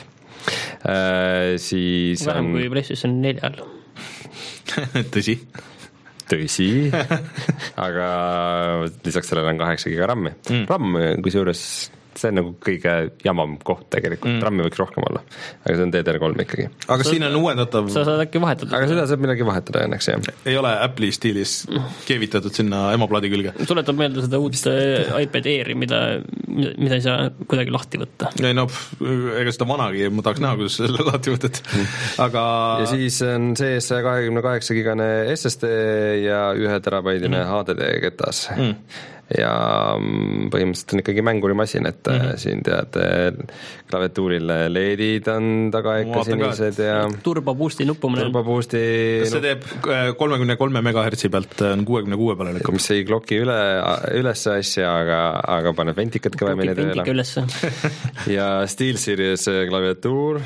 Siis vähem on... kui PlayStation neljal. Tõsi. Tõsi, aga lisaks sellele on kaheksa giga RAM-i. Mm. RAM, kui seejuures see on nagu kõige jamam koht tegelikult mm., trammi võiks rohkem olla, aga see on D D R kolm ikkagi. aga sa, siin on uuendatav sa saad äkki vahetada. aga seda saab midagi vahetada õnneks, jah. ei ole Apple'i stiilis keevitatud sinna emaplaadi külge. Tuletab meelde seda uut iPad Airi, mida, mida ei saa kuidagi lahti võtta. ei no, ega seda vanagi, ma tahaks näha, kuidas selle lahti võtad. aga ja siis on sees saja kahekümne kaheksa gigane S S D ja ühe terabaidine mm. H D D ketas mm. ja põhimõtteliselt on ikkagi mängurimasin, et mm-hmm. siin tead, klaviatuuril leedid on taga ikka sinised ja Turbo Boosti nuppu mõnel. Turbo Boosti kas see teeb kolmekümne kolme megahertsi pealt kuuekümne kuue peale lükkab? mis ei kloki üle, üles asja, aga, aga paneb ventikad kõvemini tööle. ja SteelSeries klaviatuur,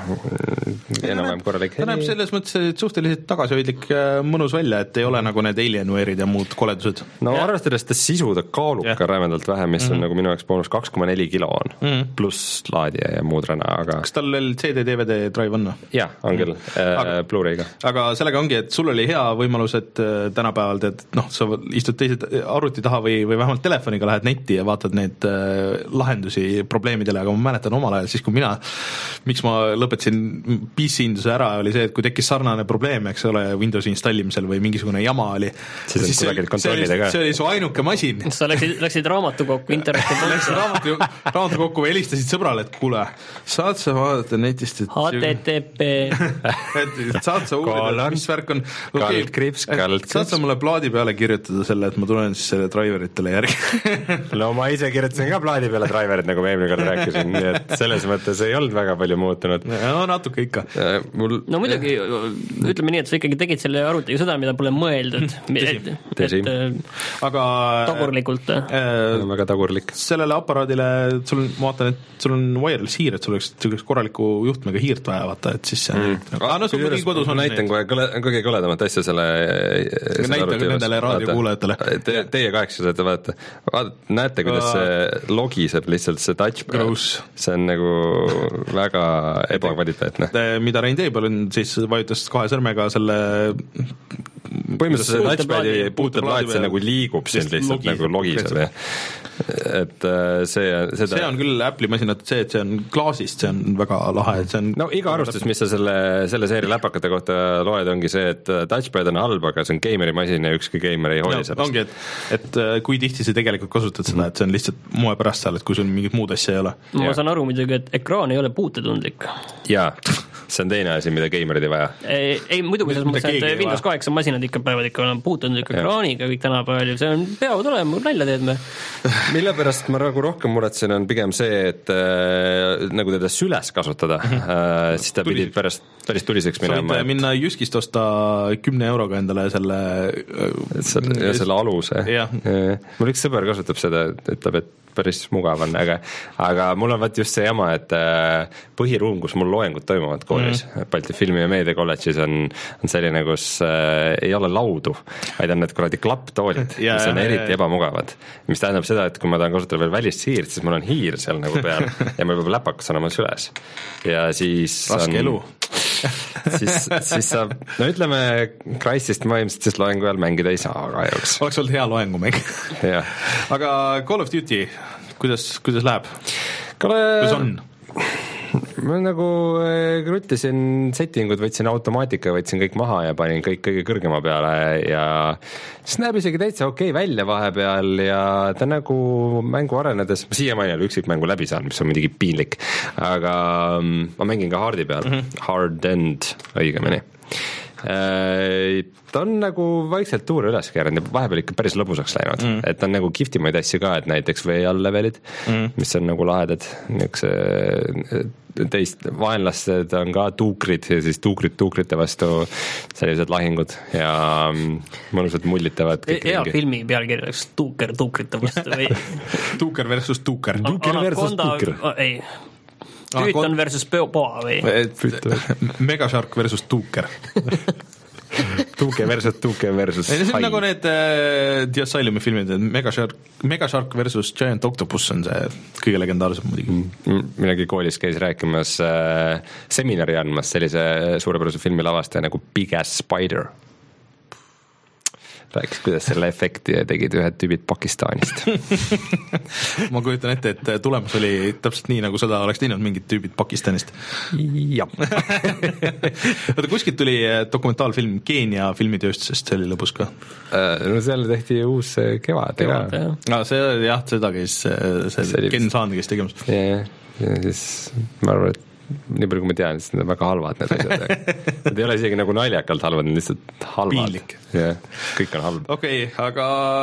enam-vähem korralik heli. Ta näeb selles mõttes suhteliselt tagasihoidlik mõnus välja, et ei ole nagu need Alienware'id ja muud koledused. no ja. arvestades ta sisu ta kaalub yeah. ka rämedalt vähe, mis mm-hmm. on nagu minu jaoks boonus kaks koma neli kilo on mm-hmm. pluss laadija ja muud räna, aga kas tal veel C D D V D drive on? jah, on küll mm-hmm. äh, Blu-ray'ga. aga sellega ongi, et sul oli hea võimalus, et tänapäeval teed, noh, sa istud teised arvuti taha või, või vähemalt telefoniga lähed netti ja vaatad neid äh, lahendusi probleemidele, aga ma mäletan omal ajal siis, kui mina, miks ma lõpetasin P C-induse ära, oli see, et kui tekkis sarnane probleem, eks ole, Windowsi installimisel või mingisugune jama oli, siis, siis see, see, oli, see oli su ainuke masin. sa läksid, läksid raamatukokku internetti läksid raamatu, raamatukokku või helistasid sõbrale, et kuule, saad sa vaadata netist, et H T T P et saad sa uurida, mis värk on okay, krips, saad sa mulle plaadi peale kirjutada selle, et ma tulen siis selle driveritele järgi no ma ise kirjutasin ka plaadi peale driverit, nagu ma eelmine kord rääkisin, nii et selles mõttes ei olnud väga palju muutunud. no natuke ikka Mul... no muidugi, ütleme nii, et sa ikkagi tegid selle arvutiga seda, mida pole mõeldud et, et, aga tagurlikult äh, väga tagurlik. sellele aparaadile sul, ma vaatan, et sul on wireless hiir, et sul oleks korraliku juhtmega hiirt vaja, vaata, et siis mm. aga no sul muidugi kodus on näitan kohe kõle, kõige kõledamat asja selle, selle näita ka nendele raadiokuulajatele te, teie kaheksased, vaata, vaata, näete, kuidas see logiseb lihtsalt see touchpad, see on nagu väga ebakvaliteetne. mida Rein teeb, on siis vajutas kahe sõrmega selle põhimõtteliselt see touchpadi puuteplaat, see nagu liigub siin lihtsalt logi, nagu logiseb, et see, seda... see on küll Apple'i masinat see, et see on klaasist, see on väga lahe, et see on no iga arvustus, mis sa selle, selle seeria läpakate kohta loed, ongi see, et touchpad on halb, aga see on gaimeri masin ja ükski geimer ei hooli sellest. ongi, et, et kui tihti sa tegelikult kasutad seda, et see on lihtsalt moe pärast seal, et kui sul mingit muud asja ei ole. Ma saan aru muidugi, et ekraan ei ole puutetundlik. Jaa, see on teine asi, mida geimerid ei vaja. Ei, ei muidugi selles mõttes, et Windows kaheksa masinad ikka päevad ikka olema puutundlik ekraaniga kõik tänapäeval ja see on peavad olema, nalja teed me. Mille pärast ma nagu rohkem muretsen on pigem see, et äh, nagu teda süles kasutada, äh, siis ta pidi pärast päris tuliseks minema. Sa võid minna Jyskist osta kümne euroga endale selle selle, ja selle aluse. Mul üks sõber kasutab seda, ütleb, et päris mugav on, aga, aga mul on vaat just see jama, et põhiruum, kus mul loengud toimuvad koolis, mm. Balti filmi- ja meediakolledžis on, on selline, kus äh, ei ole laudu, vaid on need kuradi klapptoolid, yeah, mis on eriti yeah. ebamugavad. Mis tähendab seda, et kui ma tahan kasutada veel välist hiirt, siis mul on hiir seal nagu peal ja mul peab läpakas olema süles. Ja siis raske on, elu. siis, siis saab, no ütleme, Crysist ma ilmselt siis loengu ajal mängida ei saa kahjuks. Oleks olnud hea loengumäng. Aga Call of Duty, kuidas, kuidas läheb? Kale... Kuidas on? Ma nagu kruttisin settingud, võtsin automaatika, võtsin kõik maha ja panin kõik kõige kõrgema peale ja siis näeb isegi täitsa okei välja vahepeal ja ta nagu mängu arenedes, ma siiamaani olen üksik mängu läbi saanud, mis on midagi piinlik, aga ma mängin ka hardi peal, mm-hmm. hard-end õigemini. Ta on nagu vaikselt tuure üles keeranud ja vahepeal ikka päris lõbusaks läinud, mm. et on nagu kihvtimaid asju ka, et näiteks V all levelid, mm. mis on nagu lahedad, niisuguse teist vaenlased on ka tuukrid ja siis tuukrid tuukrite vastu sellised lahingud ja mõnusad mullitavad. Hea filmi pealkirjaks tuuker tuukrite vastu või? Tuuker versus tuuker. Tuuker versus tuuker. Ei. Tüüton versus poa või? Megashark versus tuuker. Tuuke versus tuuke versus hai. See on nagu need uh, The Asylumi filmid, Megashark, Megashark versus Giant Octopus on see kõige legendaarsem muidugi. Minagi koolis käis rääkimas uh, seminari andmas sellise suurepärase filmi lavastaja nagu Big Ass Spider. rääkis, kuidas selle efekti tegid ühed tüübid Pakistanist. Ma kujutan ette, et tulemus oli täpselt nii, nagu seda oleks teinud mingid tüübid Pakistanist. Jah. Oota, kuskilt tuli dokumentaalfilm Keenia filmitööstusest, see oli lõbus ka. No seal tehti uus kevad. Kevad, jah. No, see, jah, seda käis, see, see Ken Saan käis tegemas. Ja, ja siis ma arvan, et nii palju, kui ma tean, siis need on väga halvad need asjad. Need ei ole isegi nagu naljakalt halvad, need lihtsalt halvad. Piinlik. Ja, kõik on halb. Okei, okay, aga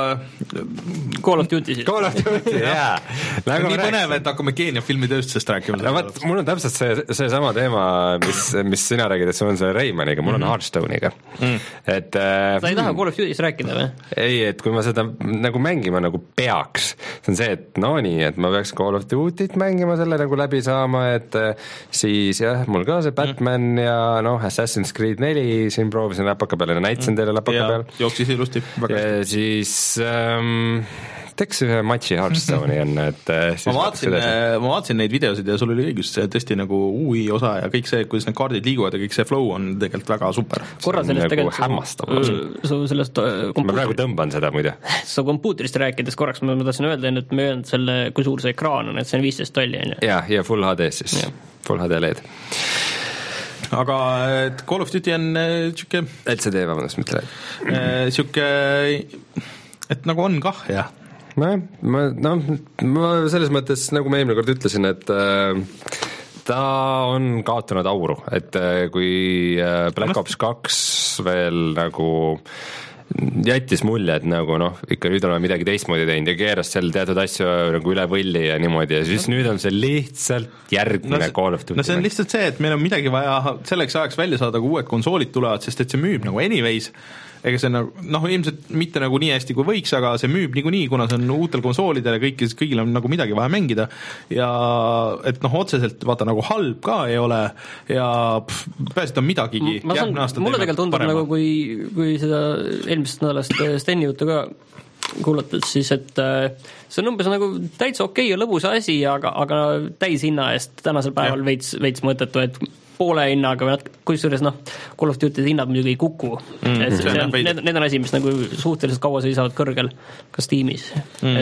Call of Duty siis. Call of Duty, jaa. Nagu nii põnev, et hakkame Keenia filmitööstusest rääkima. No, vaat, mul on täpselt see, see sama teema, mis, mis sina räägid, et sul on see Raymaniga, mul on Hearthstone'iga. Mm. Et, äh, sa ei taha Call of Duty'st rääkida või? Ei, et kui ma seda nagu mängima nagu peaks, see on see, et no nii, et ma peaks Call of Duty't mängima selle nagu läbi saama, et siis jah, mul ka see Batman mm. ja noh, Assassin's Creed neli siin proovisin läpaka peal ja näitasin teile läpaka ja, peal. Jooksis ilusti. Ja siis ähm, teeks ühe matši Hearthstone'i enne, et siis ma vaatasin, ma vaatasin neid videosid ja sul oli õigus, see tõesti nagu U I osa ja kõik see, kuidas need kaardid liiguvad ja kõik see flow on tegelikult väga super. Korra sellest nagu tegelikult su sellest ma praegu tõmban seda muide. Su kompuutrist rääkides korraks ma tahtsin öelda, et me öelnud selle, kui suur see ekraan on, et see on viisteist tolli. Ja, ja Full H D siis, ja. Full H D L E D. Aga et Call of Duty on siuke et see teeb, vabandust, mitte läbi siuke, et nagu on kah, jah. No, ma, no, ma selles mõttes, nagu ma eelmine kord ütlesin, et äh, ta on kaotanud auru, et äh, kui äh, Black Ops kaks veel nagu jättis mulje, et nagu noh, ikka nüüd oleme midagi teistmoodi teinud ja keeras seal teatud asju nagu üle võlli ja niimoodi ja siis nüüd on see lihtsalt järgmine no, Call of Duty. No see on lihtsalt see, et meil on midagi vaja selleks ajaks välja saada, kui uued konsoolid tulevad, sest et see müüb nagu anyways, ega see nagu, noh, ilmselt mitte nagu nii hästi kui võiks, aga see müüb niikuinii, kuna see on uutel konsoolidel ja kõik, kõigil on nagu midagi vaja mängida ja et noh, otseselt vaata nagu halb ka ei ole ja pääsed on midagigi. Ma saan, mulle tegelikult tundub parema. Nagu kui, kui seda eelmisest nädalast Steni juttu ka kuulatad, siis et see on umbes nagu täitsa okei ja lõbus asi, aga, aga täishinna eest tänasel päeval ja. veits, veits mõttetu, et poole hinnaga, kusjuures noh, Call of Duty hinnad muidugi ei kuku mm, see, see on, need, need on asi, mis nagu suhteliselt kaua seisavad kõrgel ka Steamis mm.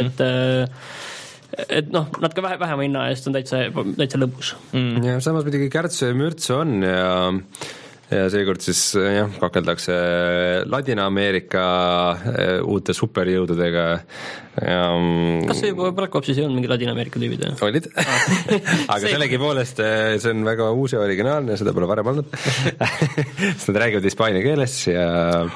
et et noh, natuke vähe, vähema hinna eest on täitsa, täitsa lõbus mm. ja samas muidugi kärtsu ja mürtsu on ja ja seekord siis jah, kakeldakse Ladina-Ameerika uute superjõududega ja kas see juba Black Opsis ei olnud mingi Ladina-Ameerika tüübid? Olid, aga sellegi poolest see on väga uus ja originaalne, seda pole varem olnud sest nad räägivad hispaania keeles ja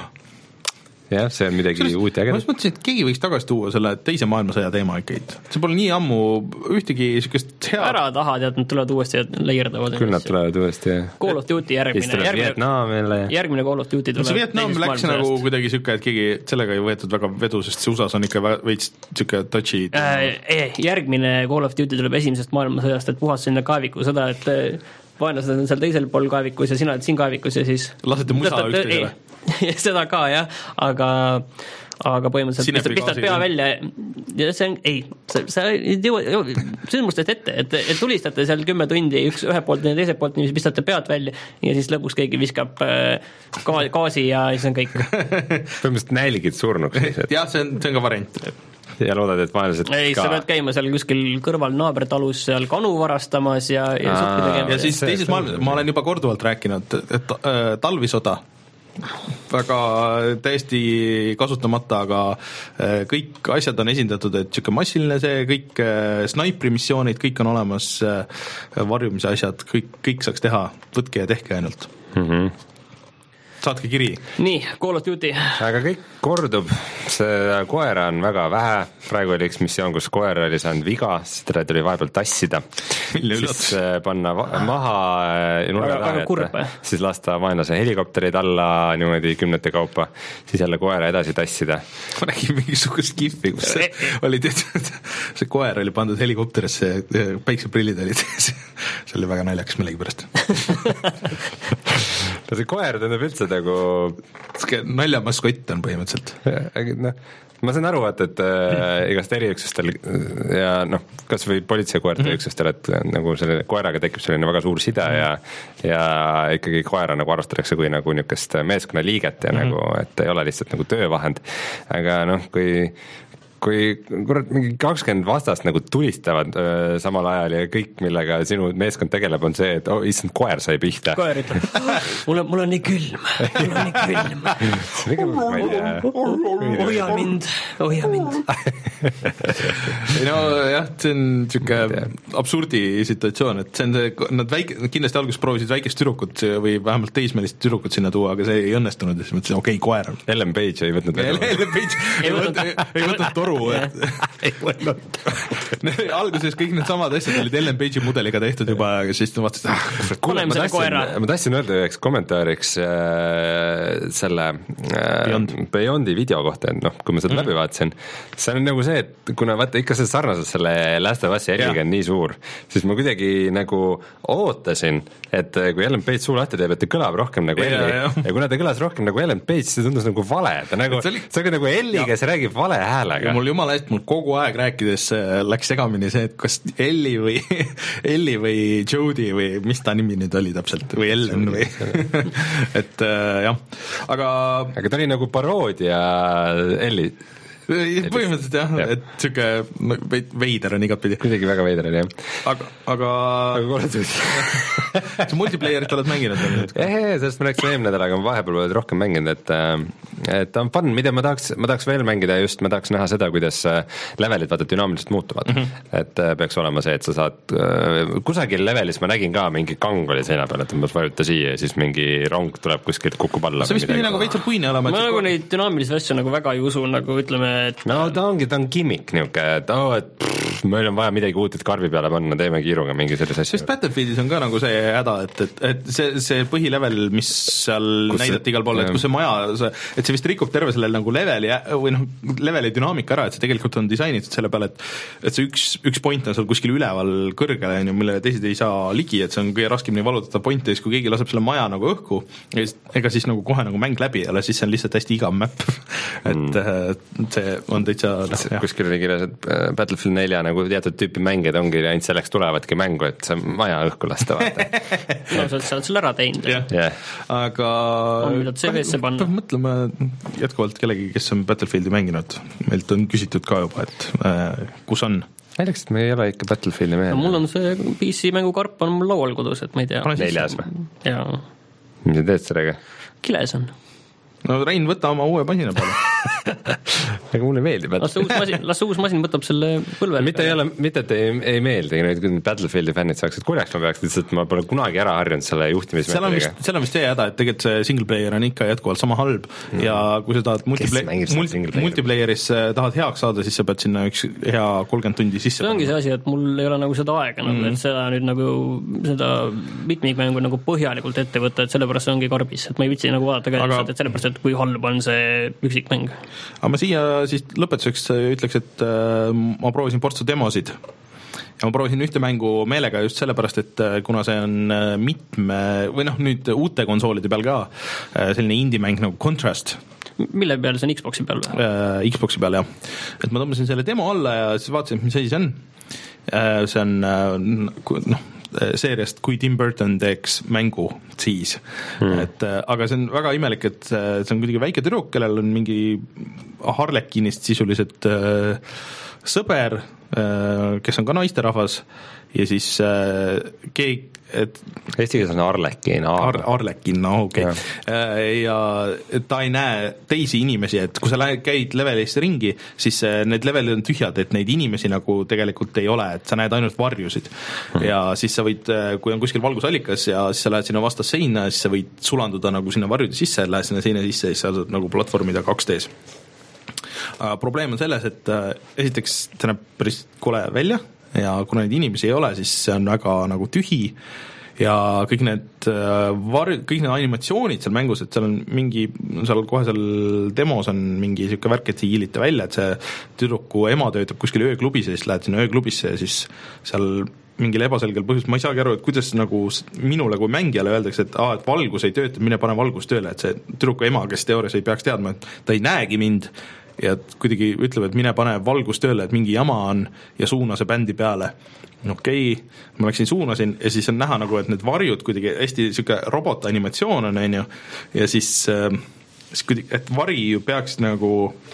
jah, see on midagi Sellest, uut ja ägedat. Ma mõtlesin, et keegi võiks tagasi tuua selle teise maailmasõja teema ikkagi. See pole nii ammu ühtegi sükest hea... ära taha, tead, nad tulevad uuesti ja leierdavad. Küll nad tulevad uuesti, jah. Call of Duty järgmine. Järgmine, Vietnam jälle. järgmine Call of Duty tuleb. See Vietnam läks nagu kuidagi süke, et keegi sellega ei võetud väga vedu, sest see U S A-s on ikka veits süke touchy. Äh, järgmine Call of Duty tuleb esimesest maailmasõjast, et puhas sinna kaeviku seda, et vaenlased on seal teisel pool kaevikus ja sina oled siin kaevikus ja siis lasete musa üksteisele. Seda ka jah, aga aga põhimõtteliselt pistad, pistad pea välja ja see on, ei, sa ei jõua sündmustest ette, et, et tulistate seal kümme tundi üks ühe poolt ja teise poolt, nii pistate pead välja ja siis lõpuks keegi viskab ka, gaasi ja siis on kõik. Põhimõtteliselt nälgid surnuks. jah, see on, see on ka variant. Ja loodad, et vaenlased ei, ka... sa pead käima seal kuskil kõrval naabertalus seal kanu varastamas ja, ja suppi tegema. Ja siis teises maailmas, ma olen juba korduvalt rääkinud, et äh, talvisõda väga täiesti kasutamata, aga äh, kõik asjad on esindatud, et siuke massiline see, kõik äh, snaiprimissioonid, kõik on olemas, äh, varjumise asjad, kõik, kõik saaks teha, võtke ja tehke ainult. Mhm. Saatke kiri. Nii, Call of Duty. Aga kõik kordub, see koera on väga vähe, praegu oli üks missioon, kus koer oli saanud viga, seda tuli vahepeal tassida, siis panna maha nurga taha, siis lasta vaenlase helikopterid alla niimoodi kümnete kaupa, siis jälle koera edasi tassida. Ma nägin mingisugust giffi, kus see oli tehtud, see koer oli pandud helikopterisse, päikseprillid olid, see oli väga naljakas millegi pärast. see koer tundub üldse nagu naljamaskott on põhimõtteliselt. Noh, ma saan aru, et, et äh, igast eriüksustel ja noh, kas või politseikoerte mm-hmm. üksustel, et nagu selle koeraga tekib selline väga suur side mm-hmm. ja, ja ikkagi koera nagu arvastatakse kui nagu niisugust meeskonnaliiget ja mm-hmm. nagu, et ei ole lihtsalt nagu töövahend. Aga noh, kui kui kurat mingi kakskümmend vastast nagu tulistavad öö, samal ajal ja kõik, millega sinu meeskond tegeleb, on see, et oh, issand, koer sai pihta. Koer ütleb, mul on, mul on nii külm, mul on nii külm. Hoia mind, hoia mind. no jah, see on niisugune absurdi situatsioon, et see on see, nad väike, kindlasti alguses proovisid väikest tüdrukut või vähemalt teismelist tüdrukut sinna tuua, aga see ei õnnestunud ja siis mõtlesin, okei, okay, koer on. Ellen Page ei võtnud Ellen Page ei võtnud, ei võtnud toru. ei võtnud. Alguses kõik need samad asjad olid Ellen Page'i mudeliga tehtud juba, aga siis vaatasid, ah, kuule, ma tahtsin, ma tahtsin öelda üheks kommentaariks äh, selle äh, Beyond. Beyondi video kohta, et noh, kui ma seda mm-hmm. läbi vaatasin, see on nagu see, et kuna vaata ikka see sarnaselt selle Last of Us'i eriga on nii suur, siis ma kuidagi nagu ootasin, et kui Ellen Page suu lahti teeb, et ta kõlab rohkem nagu ja, Elli ja, ja kuna ta kõlas rohkem nagu Ellen Page, see tundus nagu vale, ta nagu, see oli, see oli nagu Elli, kes räägib vale häälega. Mul jumala hästi, mul kogu aeg rääkides läks segamini see, et kas Elli või Elli või Jodie või mis ta nimi nüüd oli täpselt, või Ellen või et äh, jah, aga aga ta oli nagu paroodia Elli põhimõtteliselt jah ja., et siuke veider on igatpidi. Kuidagi väga veider on jah. Aga, aga aga korratus see multiplayerit oled mänginud? Ehe, sellest ma rääkisin eelmine nädal, aga ma vahepeal oled rohkem mänginud, et et on fun, mida ma tahaks, ma tahaks veel mängida just, ma tahaks näha seda, kuidas levelid vaata dünaamiliselt muutuvad mm-hmm. et peaks olema see, et sa saad kusagil levelis ma nägin ka mingi kang oli seina peal, et ma vajuta siia ja siis mingi rong tuleb kuskilt kukub alla. See vist pidi nagu veitsel puine olema. Ma nagu neid dünaamilisi asju nagu väga ei usu, nagu ütleme et no ta ongi, ta on gimmick niuke, et oh, et pff, meil on vaja midagi uut, et karvi peale panna, teeme kiiruga mingi sellise asja. Sest Battlefieldis on ka nagu see häda, et, et, et see, see põhilevel, mis seal kus näidati igal pool, et kus see maja, et see vist rikub terve selle nagu leveli või noh, leveli dünaamika ära, et see tegelikult on disainitud selle peale, et et see üks, üks point on seal kuskil üleval kõrgele, millele teised ei saa ligi, et see on kõige raskemini valutatav point ja siis kui keegi laseb selle maja nagu õhku, ega siis nagu kohe nagu mäng läbi jälle, siis see on lihtsalt hästi igav map et mm. see on täitsa kuskil oli kirjas, et Battlefield neljä nagu teatud tüüpi mängid ongi ainult selleks tulevadki mängu, et see maja õhku lasta vaata. no sa oled selle ära teinud yeah. Yeah. aga peab mõtlema jätkuvalt kellegi, kes on Battlefieldi mänginud, meilt on küsitud ka juba, et äh, kus on näiteks, et me ei ole ikka Battlefieldi mehed no, mul on see P C mängukarp on mul laual kodus, et ma ei tea neljas või? jaa mis sa teed sellega? kiles on no Rein, võta oma uue masina peale aga mulle meeldib las see uus masin, las see uus masin võtab selle põlvel mitte ei ole, mitte et ei, ei meeldi kui Battlefieldi fännid saaks, et kurjaks ma peaks lihtsalt, ma pole kunagi ära harjunud selle juhtimismeetodiga. Seal on vist see häda, et tegelikult see single player on ikka jätkuvalt sama halb mm. ja kui sa tahad multiplayer, multi, multiplayeris tahad heaks saada, siis sa pead sinna üks hea kolmkümmend tundi sisse see ongi see asi, et mul ei ole nagu seda aega mm. nagu, et seda nüüd nagu seda mitmikmängu nagu põhjalikult ette võtta, et sellepärast see ongi karbis, et ma ei vitsi nagu vaadata ka aga... et sellepärast, et kui halb on see üksikmäng. Aga ma siia siis lõpetuseks ütleks, et äh, ma proovisin portsu demosid ja ma proovisin ühte mängu meelega just sellepärast, et kuna see on mitme või noh, nüüd uute konsoolide peal ka selline indie-mäng nagu Contrast. Mille peal see on Xboxi peal või? Äh, Xboxi peal, jah. Et ma tõmbasin selle demo alla ja siis vaatasin, mis asi see on. Äh, see on noh, seeriast, kui Tim Burton teeks mängu siis hmm. et aga see on väga imelik, et see on kuidagi väike tüdruk, kellel on mingi Harlekinist sisuliselt äh, sõber, äh, kes on ka naisterahvas ja siis äh, keegi et eesti keeles on Arlekin Ar Arlekin, no okei okay. ja. ja ta ei näe teisi inimesi, et kui sa lähed, käid levelisse ringi, siis need levelid on tühjad, et neid inimesi nagu tegelikult ei ole, et sa näed ainult varjusid hmm. ja siis sa võid, kui on kuskil valgusallikas ja siis sa lähed sinna vastas seina, siis sa võid sulanduda nagu sinna varjude sisse, lähed sinna seina sisse ja siis sa saad nagu platvormida kaks D-s. Probleem on selles, et esiteks see näeb päris kole välja ja kuna neid inimesi ei ole, siis see on väga nagu tühi ja kõik need var-, kõik need animatsioonid seal mängus, et seal on mingi, seal kohe seal demos on mingi siuke värk, et see hiilite välja, et see tüdruku ema töötab kuskil ööklubis ja siis lähed sinna ööklubisse ja siis seal mingil ebaselgel põhjusel, ma ei saagi aru, et kuidas nagu minule kui mängijale öeldakse, et, aa, et valgus ei tööta, mine pane valgus tööle, et see tüdruku ema, kes teoorias ei peaks teadma, et ta ei näegi mind ja kuidagi ütleb, et mine pane valgus tööle, et mingi jama on ja suuna see bändi peale. Okei, okay. Ma läksin suunasin ja siis on näha nagu, et need varjud kuidagi hästi siuke robotanimatsioon on, on ju, ja siis, siis kuidagi, et vari ju peaks nagu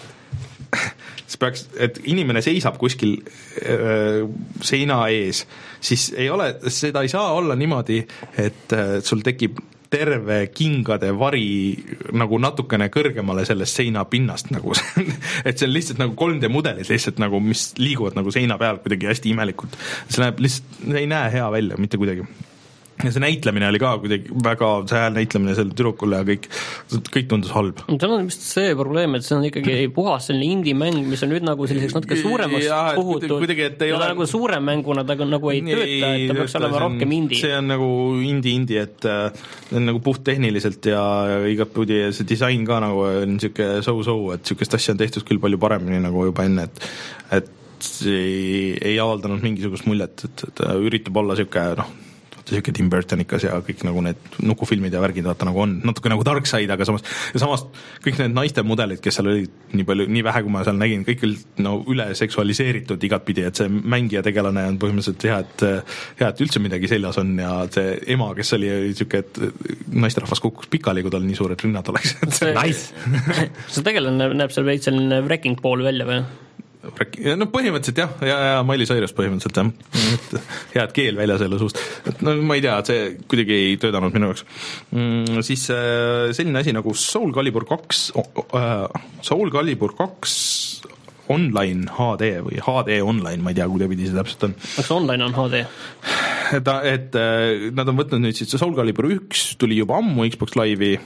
siis peaks, et inimene seisab kuskil äh, seina ees, siis ei ole, seda ei saa olla niimoodi, et äh, sul tekib terve kingade vari nagu natukene kõrgemale sellest seina pinnast nagu et see on lihtsalt nagu kolm D mudelid lihtsalt nagu, mis liiguvad nagu seina peal kuidagi hästi imelikult. See näeb lihtsalt, ei näe hea välja mitte kuidagi. Ja see näitlemine oli ka kuidagi väga, see hääl näitlemine selle tüdrukule ja kõik, kõik tundus halb. See on vist see probleem, et see on ikkagi puhas selline indie-mäng, mis on nüüd nagu selliseks natuke suuremaks ja, puhutud kuidagi, et ei ja ole... nagu suurem mänguna ta nagu ei tööta, et ta peaks olema rohkem indie. See on nagu indie-indie, et see on nagu puht tehniliselt ja igat pudi ja see disain ka nagu on siuke so-so, et siukest asja on tehtud küll palju paremini nagu juba enne, et, et ei, ei avaldanud mingisugust muljet, et, et üritab olla siuke, noh, siuke Tim Burtonikas ja kõik nagu need nukufilmid ja värgid vaata nagu on, natuke nagu Dark Side, aga samas, ja samas kõik need naiste mudelid, kes seal olid nii palju, nii vähe, kui ma seal nägin, kõik olid no, üle seksualiseeritud igat pidi, et see mängija tegelane on põhimõtteliselt hea, et hea, et üldse midagi seljas on ja see ema, kes oli, oli siuke, et naisterahvas kukkus pikali, kui tal nii suured rinnad oleks. See, nice. See tegelane näeb seal veits selline wrecking ball välja või? No põhimõtteliselt jah, ja, ja Miley Cyrus põhimõtteliselt jah, head keel välja selle suust, et no ma ei tea, et see kuidagi ei töödanud minu jaoks mm,. Siis selline asi nagu Soul Calibur kaks uh, Soul Calibur kaks online H D või H D online, ma ei tea, kuidagi see täpselt on. Kas online on H D? Et, et nad on võtnud nüüd siis Soul Calibur üks tuli juba ammu Xbox Live'i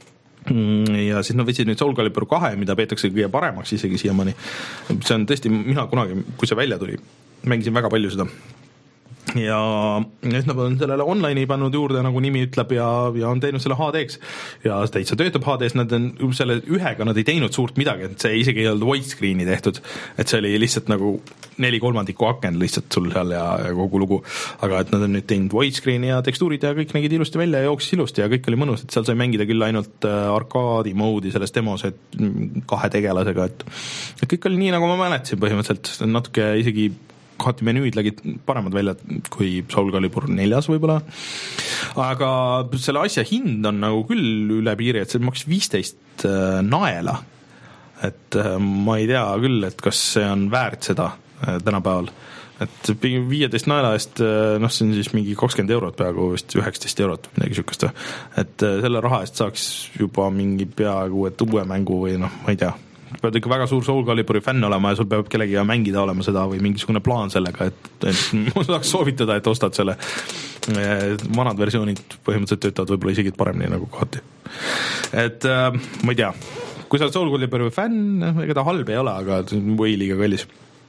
ja siis nad võtsid nüüd Soul Calibur kahe, mida peetakse kõige paremaks isegi siiamaani. See on tõesti, mina kunagi, kui see välja tuli, mängisin väga palju seda. Ja nüüd nad on sellele online'i pannud juurde, nagu nimi ütleb, ja, ja on teinud selle H D-ks. Ja täitsa töötab H D-s, nad on selle ühega nad ei teinud suurt midagi, et see isegi ei olnud widescreen'i tehtud, et see oli lihtsalt nagu neli kolmandikku aken lihtsalt sul seal ja, ja kogu lugu. Aga et nad on nüüd teinud widescreen'i ja tekstuurid ja kõik nägid ilusti välja ja jooksis ilusti ja kõik oli mõnus, et seal sai mängida küll ainult arkaadi moodi selles demos, et kahe tegelasega, et, et kõik oli nii, nagu ma mäletasin põhimõtteliselt, natuke isegi kohati menüüd lägid paremad välja kui Soul Calibur neljas võib-olla, aga selle asja hind on nagu küll üle piiri, et see maksis viisteist naela, et ma ei tea küll, et kas see on väärt seda tänapäeval, et viieteist naela eest, noh see on siis mingi kakskümmend eurot peaaegu vist üheksateist eurot midagi sükast, et selle raha eest saaks juba mingi peaaegu et uue mängu või noh, ma ei tea, pead ikka väga suur Soul Caliburi fänn olema ja sul peab kellegi mängida olema seda või mingisugune plaan sellega, et, et ma saaks soovitada, et ostad selle. Vanad versioonid põhimõtteliselt töötavad võib-olla isegi paremini nagu kohati. Et äh, ma ei tea, kui sa oled Soul Caliburi fänn, ega ta halb ei ole, aga või liiga kallis.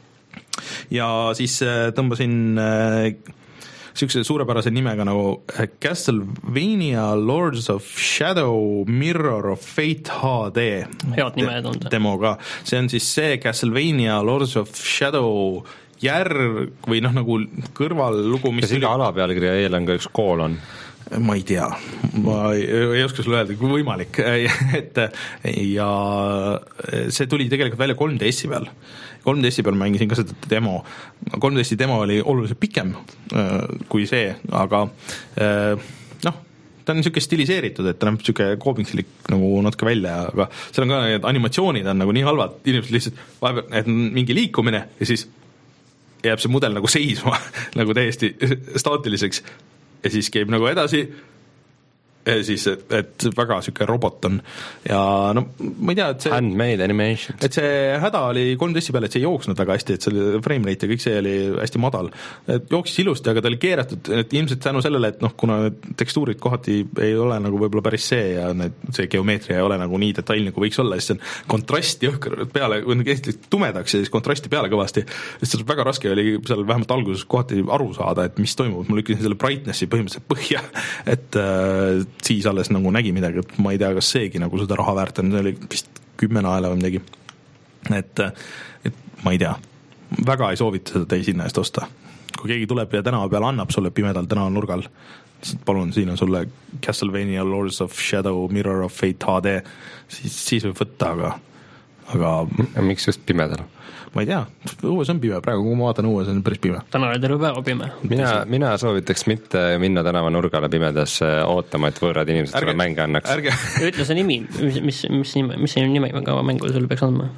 Ja siis äh, tõmbasin äh, siukse suurepärase nimega nagu Castlevania Lords of Shadow Mirror of Fate H D. Head nimed on see. Demo ka. See on siis see Castlevania Lords of Shadow järg või noh nagu kõrvallugu, mis... Kas iga alapealkirja eel on ka üks koolon? Ma ei tea, ma ei, ei oska sulle öelda, kui võimalik, et ja see tuli tegelikult välja kolm D S-i peal. kolm D S-i peal mängisin ka seda demo. kolm D S-i demo oli oluliselt pikem kui see, aga noh, ta on niisugune stiliseeritud, et ta näeb niisugune koomiksilik nagu natuke välja, aga seal on ka need animatsioonid on nagu nii halvad, inimesed lihtsalt vahepeal, et mingi liikumine ja siis jääb see mudel nagu seisma nagu täiesti staatiliseks ja siis käib nagu edasi ja siis, et, et väga siuke robot on ja no ma ei tea, et see handmade animation, et see häda oli kolm D S-i peal, et see ei jooksnud väga hästi, et see frame rate ja kõik see oli hästi madal, et jooksis ilusti, aga ta oli keeratud, et ilmselt tänu sellele, et noh, kuna tekstuurid kohati ei ole nagu võib-olla päris see ja need, see geomeetria ei ole nagu nii detailne, kui võiks olla, siis on kontrasti jõhker peale, kui on tumedaks ja siis kontrasti peale kõvasti, sest väga raske oli seal vähemalt alguses kohati aru saada, et mis toimub, ma lükkasin selle brightnessi põhimõtteliselt põhja, et äh, siis alles nagu nägi midagi, et ma ei tea, kas seegi nagu seda raha väärt on, see oli vist kümme naela või midagi. Et, et ma ei tea, väga ei soovita seda teis hinna eest osta. kui keegi tuleb ja tänava peal annab sulle pimedal tänava nurgal, palun, siin on sulle Castlevania Lords of Shadow Mirror of Fate H D, siis, siis võib võtta, aga aga ja miks just pimedal? Ma ei tea, õues on pime, praegu kui ma vaatan õues on päris pime. Täna oli terve päeva pime. Mina, mina soovitaks mitte minna tänava nurgale pimedas ootama, et võõrad inimesed sulle mänge annaks. Ärge. Ütle see nimi, mis, mis, mis, nime, mis see nimi mängu sulle peaks andma?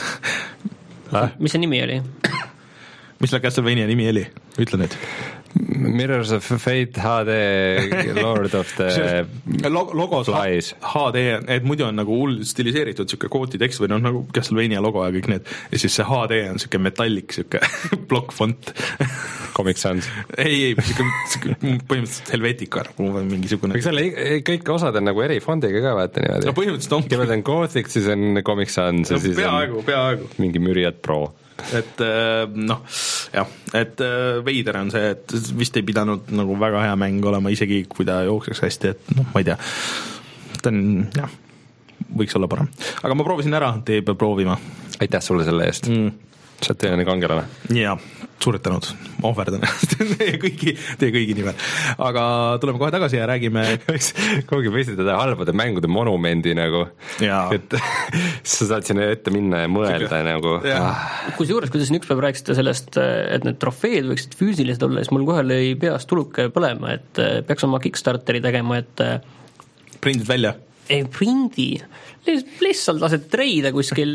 Mis see nimi oli? Mis selle Castlevania nimi oli? Ütle nüüd. Mirrors of Fate H D Lord of the logos Flies H D, et muidu on nagu hull stiliseeritud siuke kooti tekst või noh nagu Castlevania logo ja kõik need ja siis see H D on siuke metallik siuke blokkfont Comic Sans ei, ei, siuke põhimõtteliselt Helvetica nagu mingi siukune aga selle kõik osad on nagu eri fondiga ka vaata niimoodi no põhimõtteliselt on kõigepealt on Gothic, siis on Comic Sans ja no, siis peaaegu, on peaaegu. mingi Myriad Pro et noh, jah, et veider on see, et vist ei pidanud nagu väga hea mäng olema, isegi kui ta jookseks hästi, et noh, ma ei tea, ta on, jah, võiks olla parem. Aga ma proovisin ära, te ei pea proovima. Aitäh sulle selle eest. Mm. Sa oled tõeline kangelane. Jaa, suured tänud. Ohverdan teie kõigi, teie kõigi nimel. Aga tuleme kohe tagasi ja räägime kuhugi võistada halbade mängude monumendi nagu. Jaa. Et sa saad sinna ette minna ja mõelda Sike. Nagu. Ah. Kui juures, kui te siin üks päev rääkisite sellest, et need trofeed võiksid füüsilised olla, siis mul kohe lõi peast tuluke põlema, et peaks oma Kickstarteri tegema, et prindid välja. Ei prindi, lihtsalt lased treida kuskil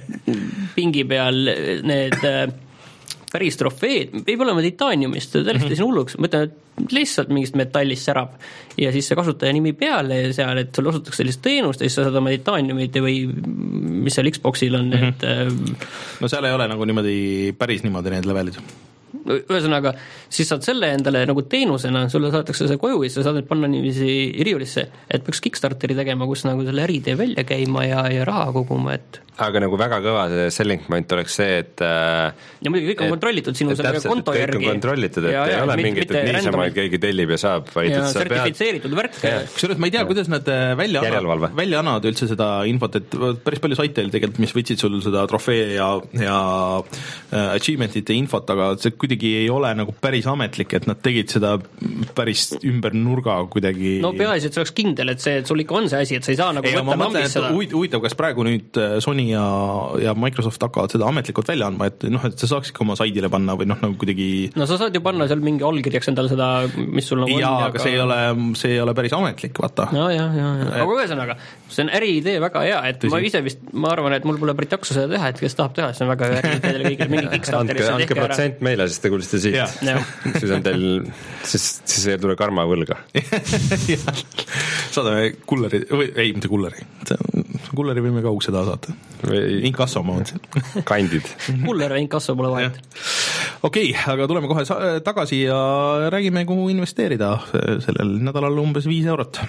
pingi peal need päris trofeed, ei pole ma titaaniumist, täiesti siin hulluks, mõtlen, et lihtsalt mingist metallist särab ja siis see kasutaja nimi peale ja seal, et sul osutaks sellist teenust ja siis sa saad oma titaaniumid või mis seal Xboxil on mm, -hmm. et no seal ei ole nagu niimoodi, päris niimoodi need levelid. Ühesõnaga, siis saad selle endale nagu teenusena, sulle saadetakse see koju ja sa saad need panna niiviisi riiulisse, et peaks Kickstarteri tegema, kus nagu selle äritee välja käima ja, ja raha koguma, et aga nagu väga kõva see selling point oleks see, et ja muidugi kõik on et, kontrollitud sinu selle konto järgi. Kõik on kontrollitud, et ja, ei ja, ole mingit, et niisama, et keegi tellib ja saab, vaid ja et sa sertifitseeritud pead... värk. Kusjuures ma ei tea, kuidas nad välja annavad, välja annavad üldse seda infot, et päris palju saite oli tegelikult, mis võtsid sul seda trofee ja, ja achievementite infot, aga see kuidagi ei ole nagu päris ametlik, et nad tegid seda päris ümber nurga kuidagi. No peaasi, et see oleks kindel, et see, et sul ikka on see asi, et sa ei saa nagu ei, võtta nambis seda. Huvitav, kas praegu nüüd Sony ja, ja Microsoft hakkavad seda ametlikult välja andma, et noh, et sa saaks ikka oma saidile panna või noh, nagu kuidagi no sa saad ju panna seal mingi allkirjaks endale seda, mis sul nagu jaa, on aga see ei ole, see ei ole päris ametlik, vaata. No jah, jah, jah. Aga ühesõnaga, see on äriidee väga hea, et Tõsi. ma ise vist, ma arvan, et mul pole Britjaksu seda teha, et kes tahab teha, see on väga hea äriideedele kõigil mingi Kickstarterisse andke protsent meile, sest te kuulsite siit siis on teil, siis, siis ei tule karma võlga saadame kulleri, või ei, mitte kulleri kulleri võime ka ukse taha saata inkasso ma mõtlesin kandid kuller ja inkasso pole vahet okei, okay, aga tuleme kohe tagasi ja räägime, kuhu investeerida sellel nädalal umbes viis eurot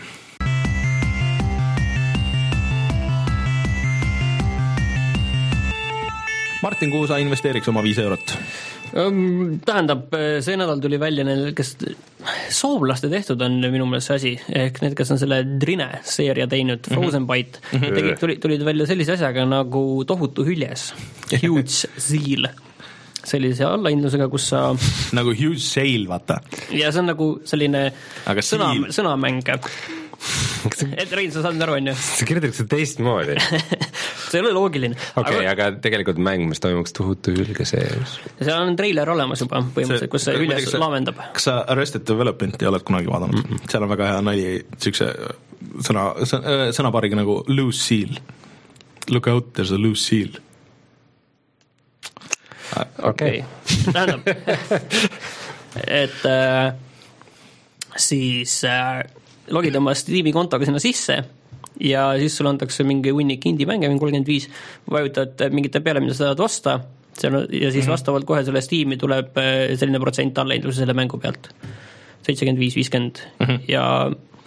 Martin, kuhu sa investeeriks oma viis eurot? Tähendab, see nädal tuli välja neil, kes soomlaste tehtud on minu meelest see asi, ehk need, kes on selle Drine seeria teinud, Frozen Bite, mm -hmm. tegid, tulid, tulid välja sellise asjaga nagu tohutu hüljes, Huge Seal, sellise allahindlusega, kus sa nagu Huge Sail, vaata. Ja see on nagu selline Aga sõna, sõnamäng. Et Rein, sa saad nüüd aru, on ju? See kirjutatakse teistmoodi. See ei ole loogiline. Okei, okay, aga... aga tegelikult mäng, mis toimuks tohutu hülge sees. Seal on treiler olemas juba, põhimõtteliselt, kus see hüljes sa, laamendab. Kas sa Arrested Developmenti oled kunagi vaadanud? Mm -hmm. Seal on väga hea nali, siukse sõna, sõnapaariga nagu loose seal. Look out, there's a loose seal. Okei. Okay. Tähendab, et äh, siis äh, logid oma Steam'i kontoga sinna sisse ja siis sulle antakse mingi hunnik indie-mänge, mingi kolmkümmend viis, vajutad mingite peale, mida sa tahad osta ja siis vastavalt kohe selle Steam'i tuleb selline protsent allahindluse selle mängu pealt. seitsekümmend viis viiskümmend mm-hmm. ja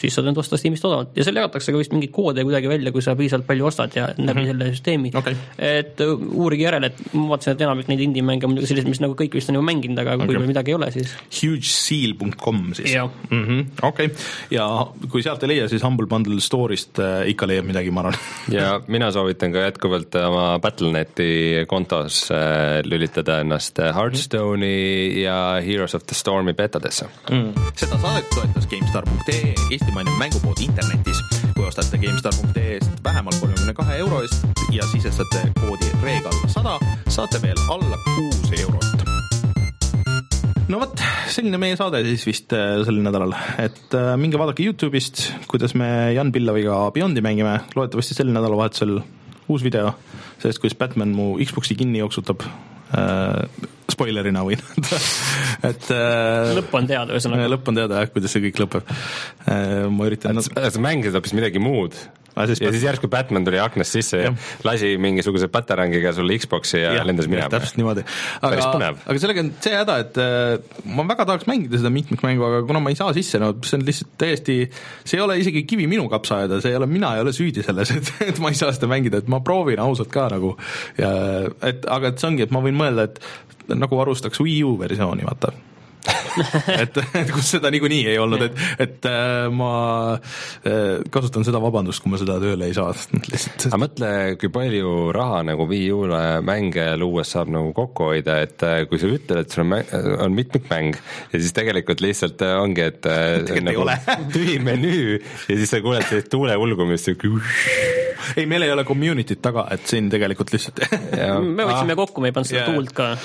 siis saad end osta Steamist odavalt ja seal jagatakse ka vist mingeid koode kuidagi välja, kui sa piisavalt palju ostad ja läbi mm-hmm. selle süsteemi okay. et uurigi järele, et ma vaatasin, et enamik neid indie-mänge on sellised, mis nagu kõik vist on juba mänginud, aga kui okay. midagi ei ole, siis huge seal dot com siis mm-hmm. okei, okay. ja kui sealt ei leia, siis Humble Bundle Store'ist äh, ikka leiab midagi, ma arvan ja mina soovitan ka jätkuvalt oma Battleneti kontos äh, lülitada ennast Hearthstone'i ja Heroes of the Stormi betadesse mm. Seda saadet toetas GameStar dot ee, eestimaine mängupood internetis. Kui ostate GameStar dot ee eest vähemalt kolmekümne kahe euro eest ja sisestate koodi reegal sada, saate veel alla kuus eurot. No võt, selline meie saade siis vist sel nädalal, et minge vaadake YouTube'ist, kuidas me Jan Pillaviga Beyondi mängime, loodetavasti sel nädalavahetusel uus video, sellest kuidas Batman mu Xboxi kinni jooksutab. Uh, spoilerina võin et uh, lõpp on teada ühesõnaga. Lõpp on teada, kuidas see kõik lõpeb uh, ma üritan et, et sa mängisid hoopis midagi muud ah, siis ja Bat- siis järsku Batman tuli aknast sisse ja, ja lasi mingisuguse patarangiga sulle Xboxi ja, ja lendas minema. Täpselt niimoodi. Aga, aga sellega on see häda, et uh, ma väga tahaks mängida seda mitmikmängu, aga kuna ma ei saa sisse, no see on lihtsalt täiesti, see ei ole isegi kivi minu kapsaaeda, see ei ole, mina ei ole süüdi selles, et, et ma ei saa seda mängida, et ma proovin ausalt ka nagu ja, et, aga et see ongi, et ma võin mõelda, et nagu varustaks Wii U versiooni, vaata et, et kus seda niikuinii ei olnud, et, et äh, ma äh, kasutan seda vabandust, kui ma seda tööle ei saa. Aga mõtle, kui palju raha nagu Wii U-le mänge luues saab nagu kokku hoida, et kui sa ütled, et sul on, on mitmikmäng ja siis tegelikult lihtsalt ongi, et nagu tühi menüü ja siis sa kuuled sellist tuule ulgumist. Ei, meil ei ole community't taga, et siin tegelikult lihtsalt me võtsime kokku, me ei pannud seda yeah. tuult ka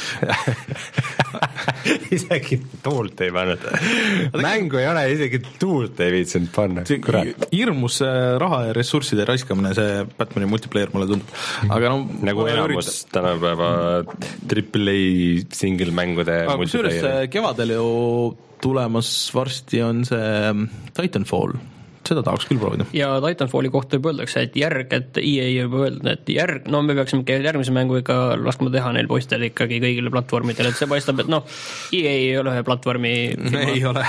isegi tuult ei pannud. Mängu ei ole, isegi tuult ei viitsinud panna. Hirmus raha ja ressursside raiskamine, see Batmani multiplayer mulle tundub. Aga no, nagu enamus üritan. Tänapäeva triple A single mängude aga multiplayer. Kusjuures kevadel ju tulemas varsti on see Titanfall. Seda tahaks küll proovida. Ja Titanfalli kohta juba öeldakse, et järg, et E A juba öelnud, et järg, no me peaksime järgmise mängu ikka laskma teha neil poistel ikkagi kõigile platvormidele, et see paistab, et noh, E A ei ole ühe platvormi firma. Ei ole.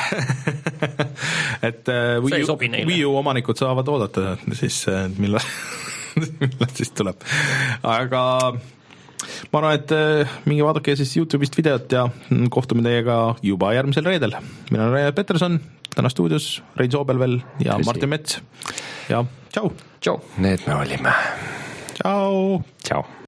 et uh, Wii, U, Wii U omanikud saavad oodata, siis millal, millal siis tuleb. Aga ma arvan, et mingi vaadake siis YouTube'ist videot ja kohtume teiega juba järgmisel reedel. Mina olen Rein Peterson, täna stuudios Rein Soobelvel ja Tõsi. Martin Mets ja tšau. Tšau. Need me olime. Tšau. Tšau.